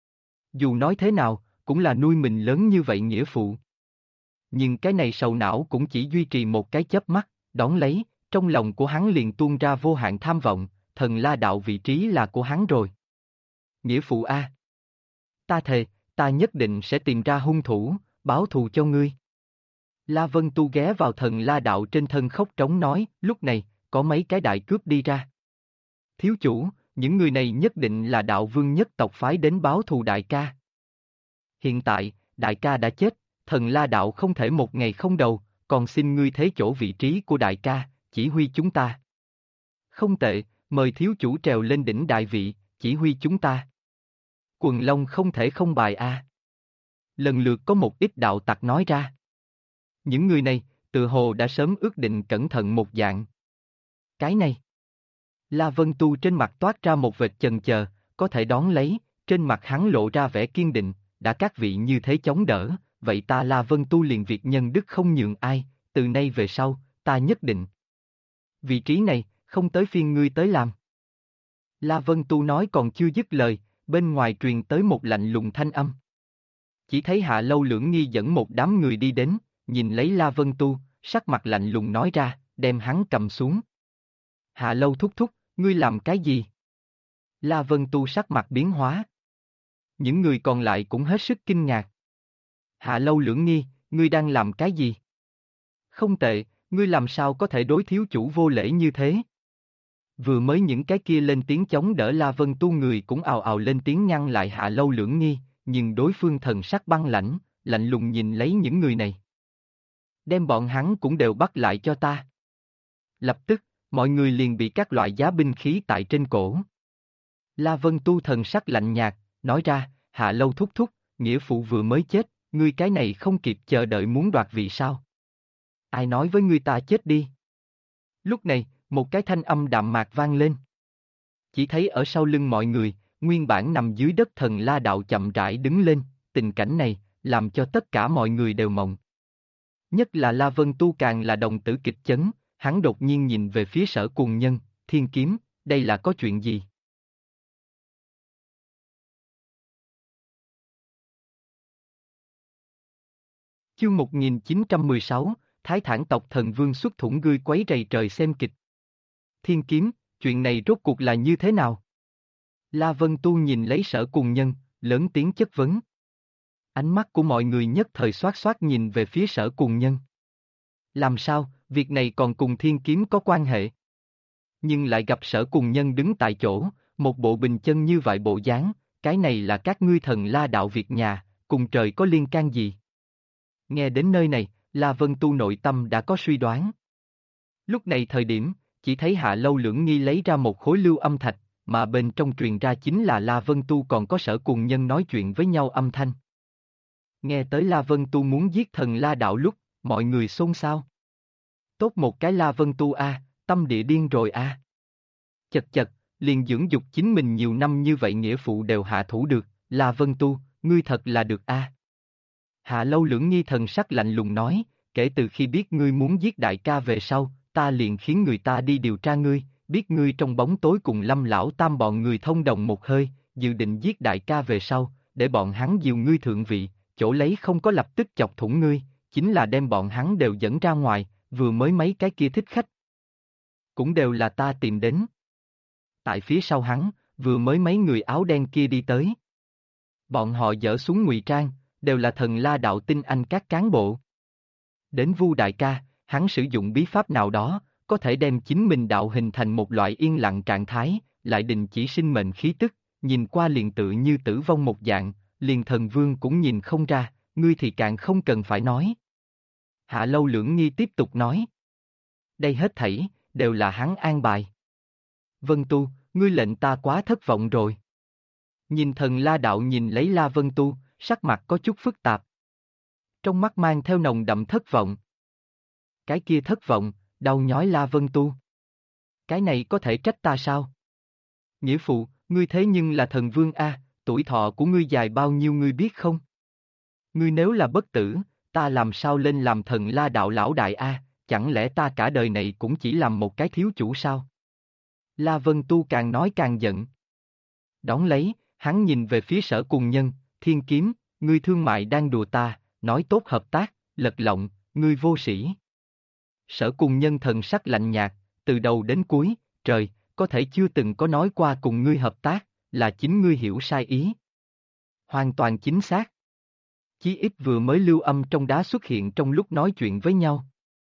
Dù nói thế nào, cũng là nuôi mình lớn như vậy nghĩa phụ. Nhưng cái này sầu não cũng chỉ duy trì một cái chớp mắt, đón lấy, trong lòng của hắn liền tuôn ra vô hạn tham vọng, thần La Đạo vị trí là của hắn rồi. Nghĩa phụ a, ta thề, ta nhất định sẽ tìm ra hung thủ, báo thù cho ngươi. La Vân Tu ghé vào thần La Đạo trên thân khóc trống nói, lúc này, có mấy cái đại cướp đi ra. Thiếu chủ, những người này nhất định là đạo vương nhất tộc phái đến báo thù đại ca. Hiện tại, đại ca đã chết, thần La Đạo không thể một ngày không đầu, còn xin ngươi thế chỗ vị trí của đại ca, chỉ huy chúng ta. Không tệ, mời thiếu chủ trèo lên đỉnh đại vị, chỉ huy chúng ta. Quần Long không thể không bài a. Lần lượt có một ít đạo tặc nói ra. Những người này, tự hồ đã sớm ước định cẩn thận một dạng. Cái này. La Vân Tu trên mặt toát ra một vệt chần chờ, có thể đón lấy, trên mặt hắn lộ ra vẻ kiên định, đã các vị như thế chống đỡ, vậy ta La Vân Tu liền việc nhân đức không nhường ai, từ nay về sau, ta nhất định. Vị trí này, không tới phiên ngươi tới làm. La Vân Tu nói còn chưa dứt lời, bên ngoài truyền tới một lạnh lùng thanh âm. Chỉ thấy Hạ Lâu Lưỡng Nghi dẫn một đám người đi đến, nhìn lấy La Vân Tu, sắc mặt lạnh lùng nói ra, đem hắn cầm xuống. Hạ Lâu thúc thúc, ngươi làm cái gì? La Vân Tu sắc mặt biến hóa. Những người còn lại cũng hết sức kinh ngạc. Hạ Lâu Lưỡng Nghi, ngươi đang làm cái gì? Không tệ, ngươi làm sao có thể đối thiếu chủ vô lễ như thế? Vừa mới những cái kia lên tiếng chống đỡ La Vân Tu người cũng ào ào lên tiếng ngăn lại Hạ Lâu Lưỡng Nghi, nhưng đối phương thần sắc băng lãnh, lạnh lùng nhìn lấy những người này. Đem bọn hắn cũng đều bắt lại cho ta. Lập tức, mọi người liền bị các loại giá binh khí tại trên cổ. La Vân Tu thần sắc lạnh nhạt, nói ra, Hạ Lâu thúc thúc, nghĩa phụ vừa mới chết, ngươi cái này không kịp chờ đợi muốn đoạt vị sao? Ai nói với ngươi ta chết đi? Lúc này, một cái thanh âm đạm mạc vang lên. Chỉ thấy ở sau lưng mọi người, nguyên bản nằm dưới đất thần La Đạo chậm rãi đứng lên, tình cảnh này, làm cho tất cả mọi người đều mộng. Nhất là La Vân Tu càng là đồng tử kịch chấn, hắn đột nhiên nhìn về phía Sở Cùng Nhân, Thiên Kiếm, đây là có chuyện gì? Chương 1916, Thái Thản tộc thần vương xuất thủng ngươi quấy rầy trời xem kịch. Thiên Kiếm, chuyện này rốt cuộc là như thế nào? La Vân Tu nhìn lấy Sở Cùng Nhân, lớn tiếng chất vấn. Ánh mắt của mọi người nhất thời xoát xoát nhìn về phía Sở Cùng Nhân. Làm sao, việc này còn cùng Thiên Kiếm có quan hệ? Nhưng lại gặp Sở Cùng Nhân đứng tại chỗ, một bộ bình chân như vậy bộ dáng, cái này là các ngươi thần La đạo việc nhà, cùng trời có liên can gì? Nghe đến nơi này, La Vân Tu nội tâm đã có suy đoán. Lúc này thời điểm, chỉ thấy Hạ Lâu Lưỡng Nghi lấy ra một khối lưu âm thạch, mà bên trong truyền ra chính là La Vân Tu còn có Sở Cùng Nhân nói chuyện với nhau âm thanh. Nghe tới La Vân Tu muốn giết thần La Đạo lúc, mọi người xôn xao. Tốt một cái La Vân Tu a, tâm địa điên rồi a. Chật chật, liền dưỡng dục chính mình nhiều năm như vậy nghĩa phụ đều hạ thủ được, La Vân Tu, ngươi thật là được a. Hạ Lâu Lưỡng Nghi thần sắc lạnh lùng nói, kể từ khi biết ngươi muốn giết đại ca về sau, ta liền khiến người ta đi điều tra ngươi, biết ngươi trong bóng tối cùng Lâm Lão Tam bọn người thông đồng một hơi, dự định giết đại ca về sau, để bọn hắn dìu ngươi thượng vị, chỗ lấy không có lập tức chọc thủng ngươi, chính là đem bọn hắn đều dẫn ra ngoài, vừa mới mấy cái kia thích khách. Cũng đều là ta tìm đến. Tại phía sau hắn, vừa mới mấy người áo đen kia đi tới. Bọn họ dỡ xuống ngụy trang, đều là thần La Đạo tinh anh các cán bộ. Đến Vu đại ca, hắn sử dụng bí pháp nào đó, có thể đem chính mình đạo hình thành một loại yên lặng trạng thái, lại đình chỉ sinh mệnh khí tức, nhìn qua liền tự như tử vong một dạng, liền thần vương cũng nhìn không ra, ngươi thì càng không cần phải nói. Hạ Lâu Lưỡng Nghi tiếp tục nói. Đây hết thảy, đều là hắn an bài. Vân Tu, ngươi lệnh ta quá thất vọng rồi. Nhìn thần La Đạo nhìn lấy La Vân Tu, sắc mặt có chút phức tạp. Trong mắt mang theo nồng đậm thất vọng. Cái kia thất vọng, đau nhói La Vân Tu. Cái này có thể trách ta sao? Nghĩa phụ, ngươi thế nhưng là thần vương a, tuổi thọ của ngươi dài bao nhiêu ngươi biết không? Ngươi nếu là bất tử, ta làm sao lên làm thần La Đạo lão đại a, chẳng lẽ ta cả đời này cũng chỉ làm một cái thiếu chủ sao? La Vân Tu càng nói càng giận. Đón lấy, hắn nhìn về phía Sở Cùng Nhân, Thiên Kiếm, ngươi thương mại đang đùa ta, nói tốt hợp tác, lật lọng, ngươi vô sĩ. Sở Cùng Nhân thần sắc lạnh nhạt, từ đầu đến cuối, trời, có thể chưa từng có nói qua cùng ngươi hợp tác, là chính ngươi hiểu sai ý. Hoàn toàn chính xác. Chí ít vừa mới lưu âm trong đá xuất hiện trong lúc nói chuyện với nhau.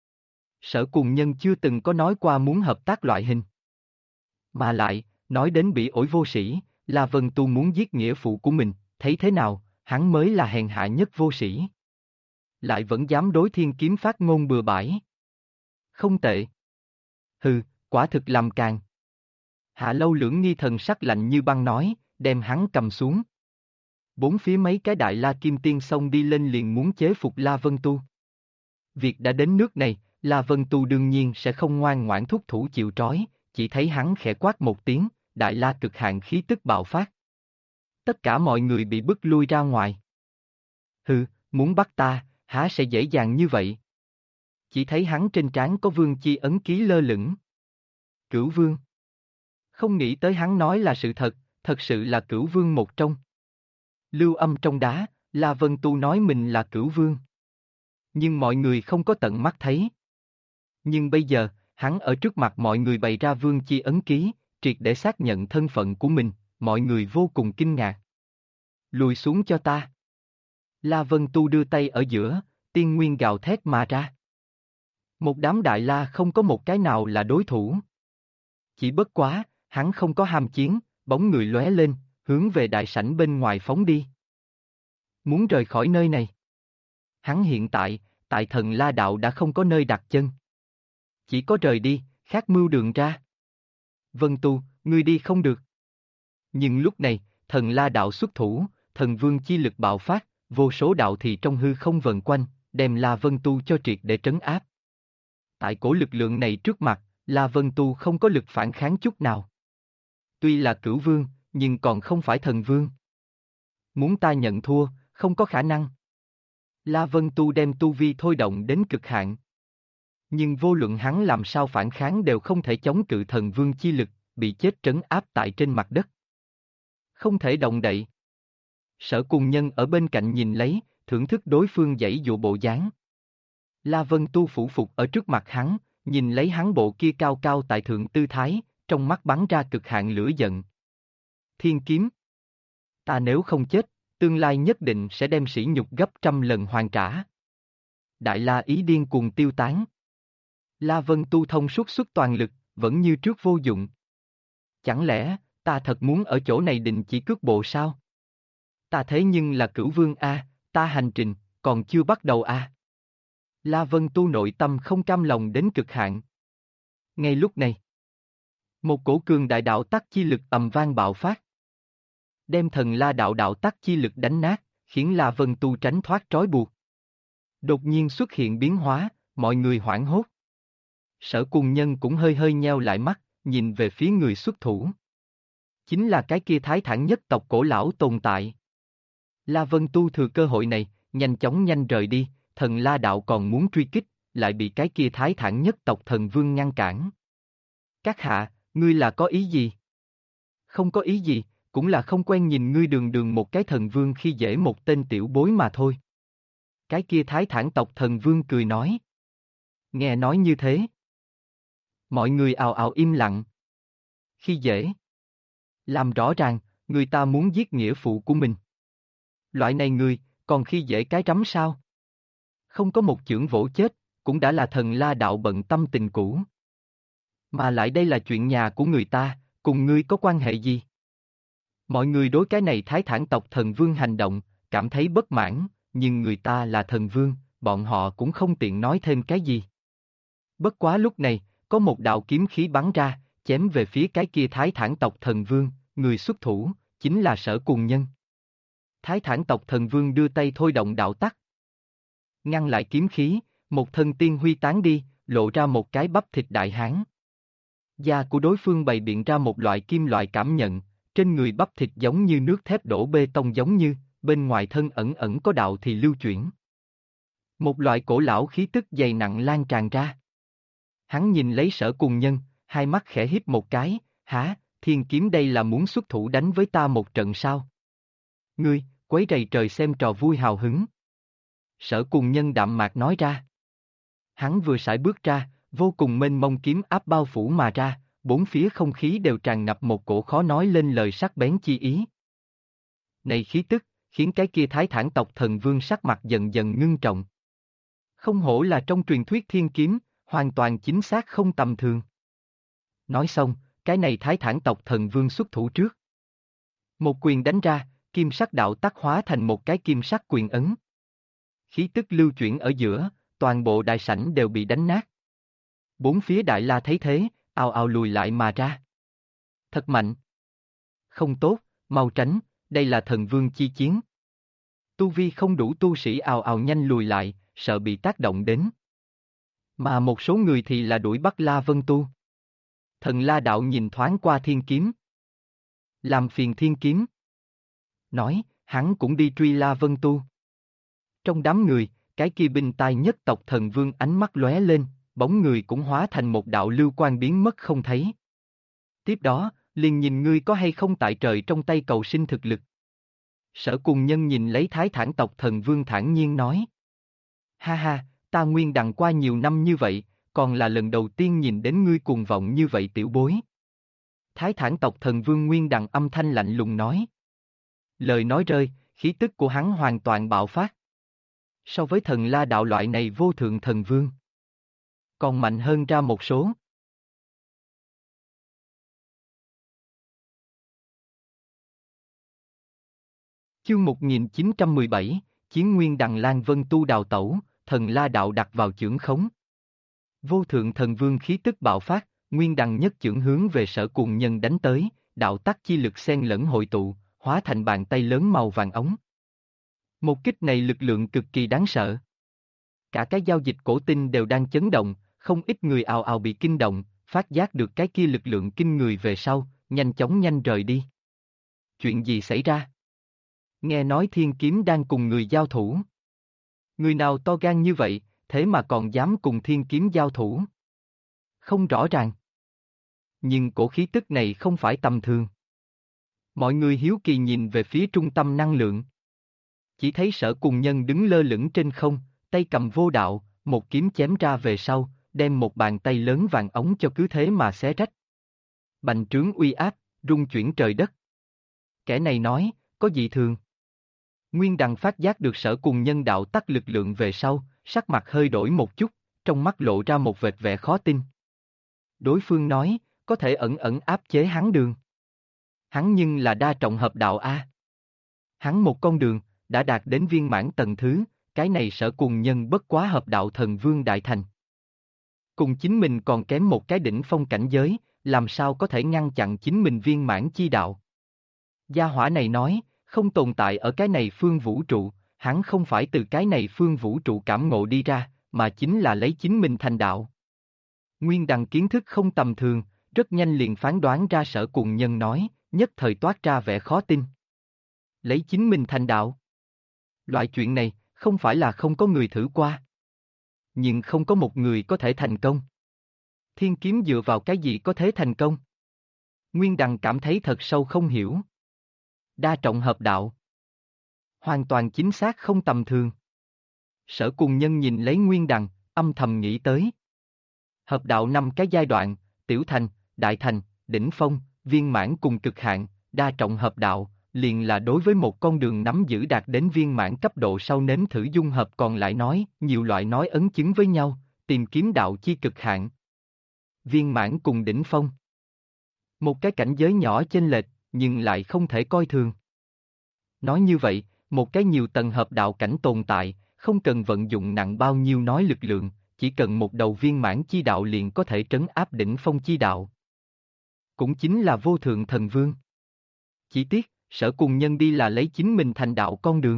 Sở Cùng Nhân chưa từng có nói qua muốn hợp tác loại hình. Mà lại, nói đến bị ổi vô sĩ, La Vân Tu muốn giết nghĩa phụ của mình, thấy thế nào, hắn mới là hèn hạ nhất vô sĩ. Lại vẫn dám đối Thiên Kiếm phát ngôn bừa bãi. Không tệ. Hừ, quả thực làm càng. Hạ Lâu Lưỡng Nghi thần sắc lạnh như băng nói, đem hắn cầm xuống. Bốn phía mấy cái đại La Kim Tiên xông đi lên liền muốn chế phục La Vân Tu. Việc đã đến nước này, La Vân Tu đương nhiên sẽ không ngoan ngoãn thúc thủ chịu trói, chỉ thấy hắn khẽ quát một tiếng, đại La cực hạn khí tức bạo phát. Tất cả mọi người bị bức lui ra ngoài. Hừ, muốn bắt ta, há sẽ dễ dàng như vậy? Chỉ thấy hắn trên trán có vương chi ấn ký lơ lửng. Cửu vương. Không nghĩ tới hắn nói là sự thật sự là cửu vương một trong. Lưu âm trong đá, La Vân Tu nói mình là cửu vương. Nhưng mọi người không có tận mắt thấy. Nhưng bây giờ, hắn ở trước mặt mọi người bày ra vương chi ấn ký, triệt để xác nhận thân phận của mình, mọi người vô cùng kinh ngạc. Lùi xuống cho ta. La Vân Tu đưa tay ở giữa, tiên nguyên gào thét mà ra. Một đám đại la không có một cái nào là đối thủ. Chỉ bất quá, hắn không có ham chiến, bóng người lóe lên, hướng về đại sảnh bên ngoài phóng đi. Muốn rời khỏi nơi này. Hắn hiện tại thần La Đạo đã không có nơi đặt chân. Chỉ có rời đi, khác mưu đường ra. Vân Tu, ngươi đi không được. Nhưng lúc này, thần La Đạo xuất thủ, thần vương chi lực bạo phát, vô số đạo thì trong hư không vần quanh, đem La Vân Tu cho triệt để trấn áp. Tại cổ lực lượng này trước mặt, La Vân Tu không có lực phản kháng chút nào. Tuy là cửu vương, nhưng còn không phải thần vương. Muốn ta nhận thua, không có khả năng. La Vân Tu đem tu vi thôi động đến cực hạn. Nhưng vô luận hắn làm sao phản kháng đều không thể chống cự thần vương chi lực, bị chết trấn áp tại trên mặt đất. Không thể động đậy. Sở Cùng Nhân ở bên cạnh nhìn lấy, thưởng thức đối phương giãy dụa bộ dáng. La Vân Tu phủ phục ở trước mặt hắn, nhìn lấy hắn bộ kia cao cao tại thượng tư thái, trong mắt bắn ra cực hạn lửa giận. Thiên kiếm. Ta nếu không chết, tương lai nhất định sẽ đem sỉ nhục gấp trăm lần hoàn trả. Đại La ý điên cuồng tiêu tán. La Vân Tu thông xuất toàn lực, vẫn như trước vô dụng. Chẳng lẽ, ta thật muốn ở chỗ này định chỉ cước bộ sao? Ta thế nhưng là cửu vương a, ta hành trình, còn chưa bắt đầu a. La Vân Tu nội tâm không cam lòng đến cực hạn. Ngay lúc này, Một cổ cường đại đạo tắc chi lực ầm vang bạo phát. Đem thần la đạo đạo tắc chi lực đánh nát, khiến La Vân Tu tránh thoát trói buộc. Đột nhiên xuất hiện biến hóa, mọi người hoảng hốt. Sở Cùng Nhân cũng hơi hơi nheo lại mắt, nhìn về phía người xuất thủ. Chính là cái kia thái thản nhất tộc cổ lão tồn tại. La Vân Tu thừa cơ hội này, nhanh rời đi, thần La đạo còn muốn truy kích, lại bị cái kia thái thản nhất tộc thần vương ngăn cản. Các hạ, ngươi là có ý gì? Không có ý gì, cũng là không quen nhìn ngươi đường đường một cái thần vương khi dễ một tên tiểu bối mà thôi. Cái kia thái thản tộc thần vương cười nói. Nghe nói như thế. Mọi người ào ào im lặng. Khi dễ. Làm rõ ràng, người ta muốn giết nghĩa phụ của mình. Loại này người, còn khi dễ cái rắm sao? Không có một chưởng vỗ chết, cũng đã là thần La đạo bận tâm tình cũ. Mà lại đây là chuyện nhà của người ta, cùng ngươi có quan hệ gì? Mọi người đối cái này thái thản tộc thần vương hành động, cảm thấy bất mãn, nhưng người ta là thần vương, bọn họ cũng không tiện nói thêm cái gì. Bất quá lúc này, có một đạo kiếm khí bắn ra, chém về phía cái kia thái thản tộc thần vương, người xuất thủ, chính là Sở Cùng Nhân. Thái thản tộc thần vương đưa tay thôi động đạo tắc. Ngăn lại kiếm khí, một thân tiên huy tán đi, lộ ra một cái bắp thịt đại hán. Da của đối phương bày biện ra một loại kim loại cảm nhận, trên người bắp thịt giống như nước thép đổ bê tông giống như, bên ngoài thân ẩn ẩn có đạo thì lưu chuyển. Một loại cổ lão khí tức dày nặng lan tràn ra. Hắn nhìn lấy Sở Cùng Nhân, hai mắt khẽ híp một cái, hả, thiên kiếm đây là muốn xuất thủ đánh với ta một trận sao? Ngươi, quấy rầy trời xem trò vui hào hứng. Sở Cùng Nhân đạm mạc nói ra. Hắn vừa sải bước ra, vô cùng mênh mông kiếm áp bao phủ mà ra, bốn phía không khí đều tràn ngập một cổ khó nói lên lời sắc bén chi ý. Này khí tức, khiến cái kia thái thản tộc thần vương sắc mặt dần dần ngưng trọng. Không hổ là trong truyền thuyết thiên kiếm, hoàn toàn chính xác không tầm thường. Nói xong, cái này thái thản tộc thần vương xuất thủ trước. Một quyền đánh ra, kim sắc đạo tắc hóa thành một cái kim sắc quyền ấn. Khí tức lưu chuyển ở giữa, toàn bộ đại sảnh đều bị đánh nát. Bốn phía Đại La thấy thế, ào ào lùi lại mà ra. Thật mạnh. Không tốt, mau tránh, đây là thần vương chi chiến. Tu vi không đủ tu sĩ ào ào nhanh lùi lại, sợ bị tác động đến. Mà một số người thì là đuổi bắt La Vân Tu. Thần La đạo nhìn thoáng qua thiên kiếm. Làm phiền thiên kiếm. Nói, hắn cũng đi truy La Vân Tu. Trong đám người, cái kia binh tai nhất tộc thần vương ánh mắt lóe lên, bóng người cũng hóa thành một đạo lưu quang biến mất không thấy. Tiếp đó, liền nhìn ngươi có hay không tại trời trong tay cầu sinh thực lực. Sở Cùng Nhân nhìn lấy thái thản tộc thần vương thản nhiên nói. Ha ha, ta nguyên đằng qua nhiều năm như vậy, còn là lần đầu tiên nhìn đến ngươi cuồng vọng như vậy tiểu bối. Thái thản tộc thần vương nguyên đằng âm thanh lạnh lùng nói. Lời nói rơi, khí tức của hắn hoàn toàn bạo phát. So với thần La đạo loại này vô thượng thần vương, còn mạnh hơn ra một số. Chương 1917, Chiến Nguyên Đằng Lan Vân Tu đào tẩu, thần La đạo đặt vào chưởng khống. Vô thượng thần vương khí tức bạo phát, Nguyên Đằng nhất chưởng hướng về Sở Cùng Nhân đánh tới, đạo tắc chi lực xen lẫn hội tụ, hóa thành bàn tay lớn màu vàng ống. Một kích này lực lượng cực kỳ đáng sợ. Cả cái giao dịch cổ tinh đều đang chấn động, không ít người ào ào bị kinh động, phát giác được cái kia lực lượng kinh người về sau, nhanh rời đi. Chuyện gì xảy ra? Nghe nói thiên kiếm đang cùng người giao thủ. Người nào to gan như vậy, thế mà còn dám cùng thiên kiếm giao thủ? Không rõ ràng. Nhưng cổ khí tức này không phải tầm thường. Mọi người hiếu kỳ nhìn về phía trung tâm năng lượng. Chỉ thấy Sở Cùng Nhân đứng lơ lửng trên không, tay cầm vô đạo, một kiếm chém ra về sau, đem một bàn tay lớn vàng ống cho cứ thế mà xé rách. Bành trướng uy áp, rung chuyển trời đất. Kẻ này nói, có dị thường. Nguyên Đằng phát giác được Sở Cùng Nhân đạo tắc lực lượng về sau, sắc mặt hơi đổi một chút, trong mắt lộ ra một vệt vẻ khó tin. Đối phương nói, có thể ẩn ẩn áp chế hắn đường. Hắn nhưng là đa trọng hợp đạo A. Hắn một con đường, đã đạt đến viên mãn tầng thứ, cái này Sở Cùng Nhân bất quá hợp đạo thần vương đại thành. Cùng chính mình còn kém một cái đỉnh phong cảnh giới, làm sao có thể ngăn chặn chính mình viên mãn chi đạo. Gia hỏa này nói, không tồn tại ở cái này phương vũ trụ, hắn không phải từ cái này phương vũ trụ cảm ngộ đi ra, mà chính là lấy chính mình thành đạo. Nguyên Đằng kiến thức không tầm thường, rất nhanh liền phán đoán ra Sở Cùng Nhân nói, nhất thời toát ra vẻ khó tin. Lấy chính mình thành đạo. Loại chuyện này, không phải là không có người thử qua. Nhưng không có một người có thể thành công. Thiên kiếm dựa vào cái gì có thể thành công? Nguyên Đằng cảm thấy thật sâu không hiểu. Đa trọng hợp đạo. Hoàn toàn chính xác không tầm thường. Sở Cùng Nhân nhìn lấy Nguyên Đằng, âm thầm nghĩ tới. Hợp đạo 5 cái giai đoạn, tiểu thành, đại thành, đỉnh phong, viên mãn cùng cực hạn, đa trọng hợp đạo, liền là đối với một con đường nắm giữ đạt đến viên mãn cấp độ sau nếm thử dung hợp còn lại nói, nhiều loại nói ấn chứng với nhau, tìm kiếm đạo chi cực hạn. Viên mãn cùng đỉnh phong. Một cái cảnh giới nhỏ chênh lệch, nhưng lại không thể coi thường. Nói như vậy, một cái nhiều tầng hợp đạo cảnh tồn tại, không cần vận dụng nặng bao nhiêu nói lực lượng, chỉ cần một đầu viên mãn chi đạo liền có thể trấn áp đỉnh phong chi đạo. Cũng chính là vô thượng thần vương. Chỉ tiếc, Sở Cùng Nhân đi là lấy chính mình thành đạo con đường.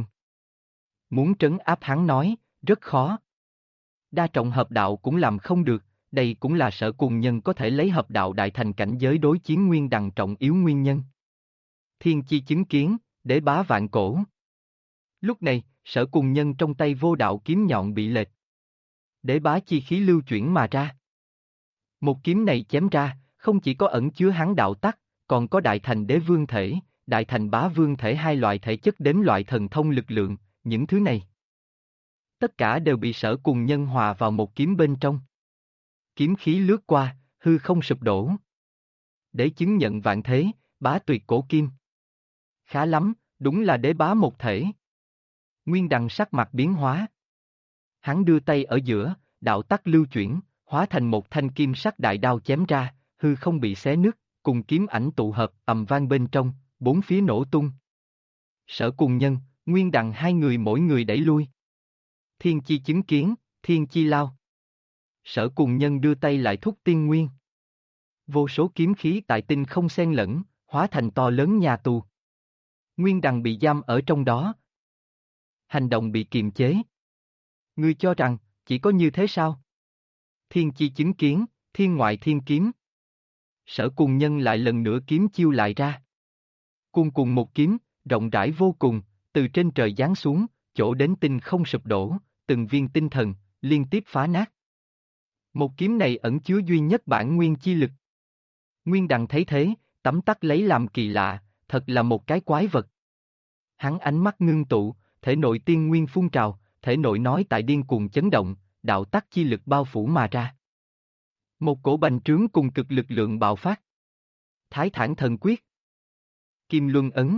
Muốn trấn áp hắn nói, rất khó. Đa trọng hợp đạo cũng làm không được, đây cũng là Sở Cùng Nhân có thể lấy hợp đạo đại thành cảnh giới đối chiến Nguyên Đằng trọng yếu nguyên nhân. Thiên chi chứng kiến, đế bá vạn cổ. Lúc này, Sở Cùng Nhân trong tay vô đạo kiếm nhọn bị lệch. Đế bá chi khí lưu chuyển mà ra. Một kiếm này chém ra, không chỉ có ẩn chứa hắn đạo tắc, còn có đại thành đế vương thể, đại thành bá vương thể hai loại thể chất đếm loại thần thông lực lượng, những thứ này. Tất cả đều bị Sở Cùng Nhân hòa vào một kiếm bên trong. Kiếm khí lướt qua, hư không sụp đổ. Để chứng nhận vạn thế, bá tuyệt cổ kim. Khá lắm, đúng là đế bá một thể. Nguyên Đằng sắc mặt biến hóa. Hắn đưa tay ở giữa, đạo tắc lưu chuyển, hóa thành một thanh kim sắc đại đao chém ra, hư không bị xé nứt, cùng kiếm ảnh tụ hợp ầm vang bên trong, bốn phía nổ tung. Sở Cùng Nhân, Nguyên Đằng hai người mỗi người đẩy lui. Thiên chi chứng kiến, thiên chi lao. Sở Cùng Nhân đưa tay lại thúc tiên nguyên. Vô số kiếm khí tại tinh không xen lẫn, hóa thành to lớn nhà tù. Nguyên Đằng bị giam ở trong đó. Hành động bị kiềm chế. Ngươi cho rằng, chỉ có như thế sao? Thiên chi chứng kiến, thiên ngoại thiên kiếm. Sở Cùng Nhân lại lần nữa kiếm chiêu lại ra. Cuồn cuộn một kiếm, rộng rãi vô cùng, từ trên trời giáng xuống, chỗ đến tinh không sụp đổ, từng viên tinh thần, liên tiếp phá nát. Một kiếm này ẩn chứa duy nhất bản nguyên chi lực. Nguyên Đằng thấy thế, tấm tắc lấy làm kỳ lạ, thật là một cái quái vật. Hắn ánh mắt ngưng tụ, thể nội tiên nguyên phun trào, thể nội nói tại điên cuồng chấn động, đạo tắc chi lực bao phủ mà ra. Một cổ bành trướng cùng cực lực lượng bạo phát. Thái Thản Thần Quyết. Kim Luân Ấn.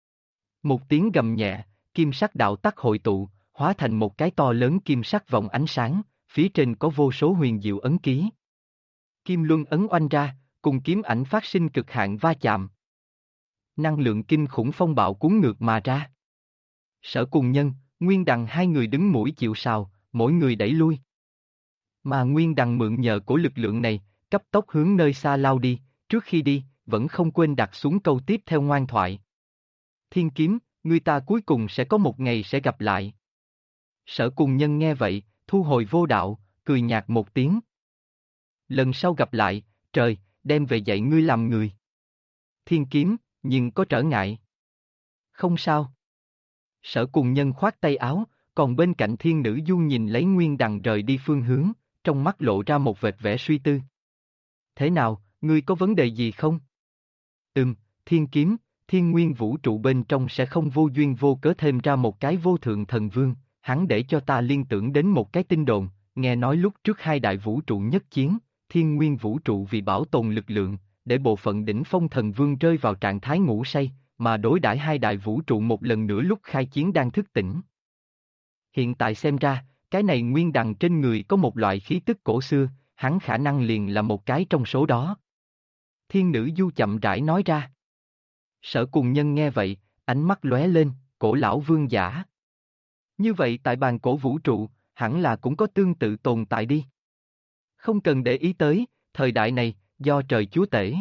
Một tiếng gầm nhẹ, kim sắc đạo tắc hội tụ, hóa thành một cái to lớn kim sắc vòng ánh sáng, phía trên có vô số huyền diệu ấn ký. Kim Luân Ấn oanh ra, cùng kiếm ảnh phát sinh cực hạn va chạm. Năng lượng kinh khủng phong bạo cuốn ngược mà ra. Sở Cùng Nhân, Nguyên Đằng hai người đứng mũi chịu sào, mỗi người đẩy lui. Mà Nguyên Đằng mượn nhờ của lực lượng này, cấp tốc hướng nơi xa lao đi, trước khi đi, vẫn không quên đặt xuống câu tiếp theo ngoan thoại. Thiên kiếm, người ta cuối cùng sẽ có một ngày sẽ gặp lại. Sở Cùng Nhân nghe vậy, thu hồi vô đạo, cười nhạt một tiếng. Lần sau gặp lại, trời, đem về dạy ngươi làm người. Thiên kiếm, nhưng có trở ngại. Không sao. Sở Cùng Nhân khoát tay áo, còn bên cạnh Thiên Nữ Du nhìn lấy Nguyên Đằng rời đi phương hướng, trong mắt lộ ra một vệt vẻ suy tư. Thế nào, ngươi có vấn đề gì không? Thiên kiếm, thiên nguyên vũ trụ bên trong sẽ không vô duyên vô cớ thêm ra một cái vô thượng thần vương, hắn để cho ta liên tưởng đến một cái tin đồn, nghe nói lúc trước hai đại vũ trụ nhất chiến, thiên nguyên vũ trụ vì bảo tồn lực lượng, để bộ phận đỉnh phong thần vương rơi vào trạng thái ngủ say, mà đối đãi hai đại vũ trụ một lần nữa lúc khai chiến đang thức tỉnh. Hiện tại xem ra, cái này Nguyên Đằng trên người có một loại khí tức cổ xưa, hắn khả năng liền là một cái trong số đó. Thiên Nữ Du chậm rãi nói ra. Sở Cùng Nhân nghe vậy, ánh mắt lóe lên, cổ lão vương giả. Như vậy tại bàn cổ vũ trụ, hẳn là cũng có tương tự tồn tại đi. Không cần để ý tới, thời đại này, do trời chúa tể.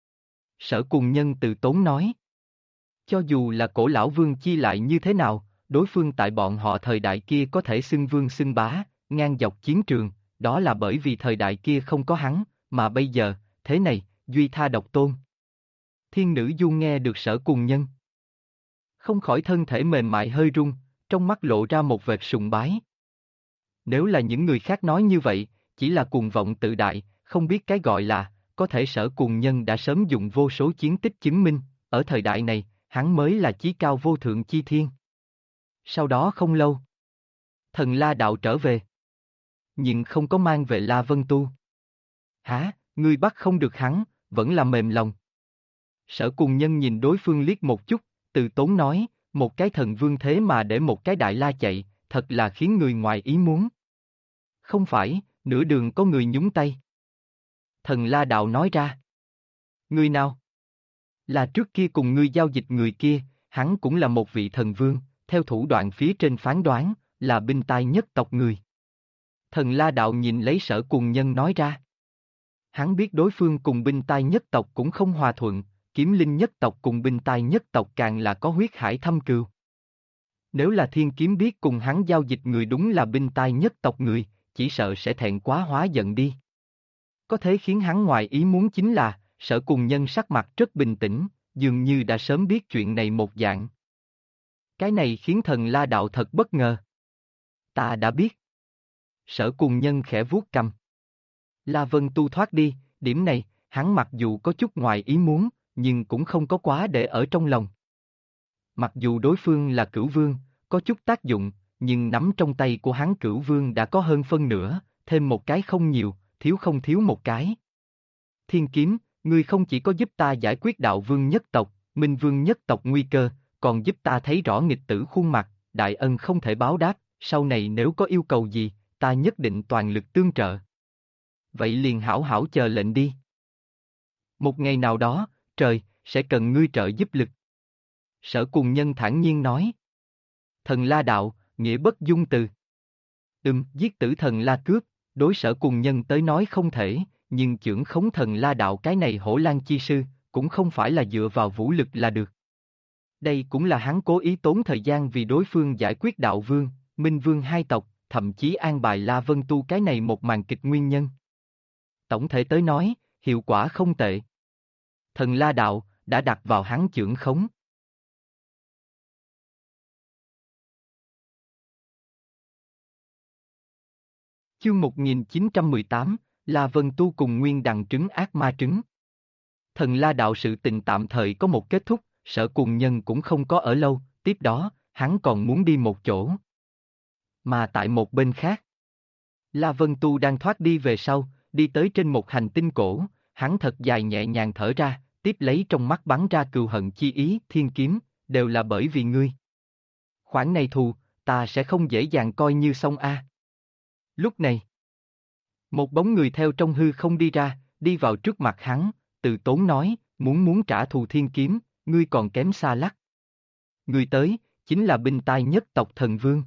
Sở Cùng Nhân từ tốn nói. Cho dù là cổ lão vương chi lại như thế nào, đối phương tại bọn họ thời đại kia có thể xưng vương xưng bá, ngang dọc chiến trường, đó là bởi vì thời đại kia không có hắn, mà bây giờ, thế này, duy tha độc tôn. Thiên nữ du nghe được Sở Cùng Nhân. Không khỏi thân thể mềm mại hơi rung, trong mắt lộ ra một vệt sùng bái. Nếu là những người khác nói như vậy, chỉ là cuồng vọng tự đại, không biết cái gọi là, có thể Sở Cùng Nhân đã sớm dùng vô số chiến tích chứng minh, ở thời đại này, hắn mới là chí cao vô thượng chi thiên. Sau đó không lâu, Thần La Đạo trở về. Nhưng không có mang về La Vân Tu. Hả, ngươi bắt không được hắn, vẫn là mềm lòng. Sở Cùng Nhân nhìn đối phương liếc một chút, từ tốn nói, một cái thần vương thế mà để một cái đại la chạy, thật là khiến người ngoài ý muốn. Không phải, nửa đường có người nhúng tay. Thần La Đạo nói ra. Người nào? Là trước kia cùng ngươi giao dịch người kia, hắn cũng là một vị thần vương, theo thủ đoạn phía trên phán đoán, là binh tai nhất tộc người. Thần La Đạo nhìn lấy Sở Cùng Nhân nói ra. Hắn biết đối phương cùng binh tai nhất tộc cũng không hòa thuận, kiếm linh nhất tộc cùng binh tai nhất tộc càng là có huyết hải thâm cừu. Nếu là thiên kiếm biết cùng hắn giao dịch người đúng là binh tai nhất tộc người, chỉ sợ sẽ thẹn quá hóa giận đi. Có thể khiến hắn ngoài ý muốn chính là, Sở Cùng Nhân sắc mặt rất bình tĩnh, dường như đã sớm biết chuyện này một dạng. Cái này khiến Thần La Đạo thật bất ngờ. Ta đã biết. Sở Cùng Nhân khẽ vuốt cầm. La Vân Tu thoát đi, điểm này, hắn mặc dù có chút ngoài ý muốn, nhưng cũng không có quá để ở trong lòng. Mặc dù đối phương là Cửu Vương, có chút tác dụng, nhưng nắm trong tay của hắn Cửu Vương đã có hơn phân nửa, thêm một cái không nhiều, thiếu không thiếu một cái. Thiên Kiếm, ngươi không chỉ có giúp ta giải quyết Đạo Vương nhất tộc, Minh Vương nhất tộc nguy cơ, còn giúp ta thấy rõ nghịch tử khuôn mặt, đại ân không thể báo đáp, sau này nếu có yêu cầu gì, ta nhất định toàn lực tương trợ. Vậy liền hảo hảo chờ lệnh đi. Một ngày nào đó, trời, sẽ cần ngươi trợ giúp lực. Sở Cùng Nhân thản nhiên nói. Thần La Đạo, nghĩa bất dung từ. Giết tử thần La Cướp, đối Sở Cùng Nhân tới nói không thể, nhưng chưởng khống thần La Đạo cái này hổ lan chi sư, cũng không phải là dựa vào vũ lực là được. Đây cũng là hắn cố ý tốn thời gian vì đối phương giải quyết Đạo Vương, Minh Vương hai tộc, thậm chí an bài La Vân Tu cái này một màn kịch nguyên nhân. Tổng thể tới nói, hiệu quả không tệ. Thần La Đạo, đã đặt vào hắn chưởng khống. Chương 1918, La Vân Tu cùng Nguyên Đằng trứng ác ma trứng. Thần La Đạo sự tình tạm thời có một kết thúc, Sở Cùng Nhân cũng không có ở lâu, tiếp đó, hắn còn muốn đi một chỗ. Mà tại một bên khác, La Vân Tu đang thoát đi về sau, đi tới trên một hành tinh cổ, hắn thật dài nhẹ nhàng thở ra, tiếp lấy trong mắt bắn ra cừu hận chi ý, Thiên Kiếm, đều là bởi vì ngươi. Khoản này thù, ta sẽ không dễ dàng coi như xong a. Lúc này, một bóng người theo trong hư không đi ra, đi vào trước mặt hắn, từ tốn nói, muốn trả thù Thiên Kiếm, ngươi còn kém xa lắc. Người tới, chính là binh tai nhất tộc thần vương.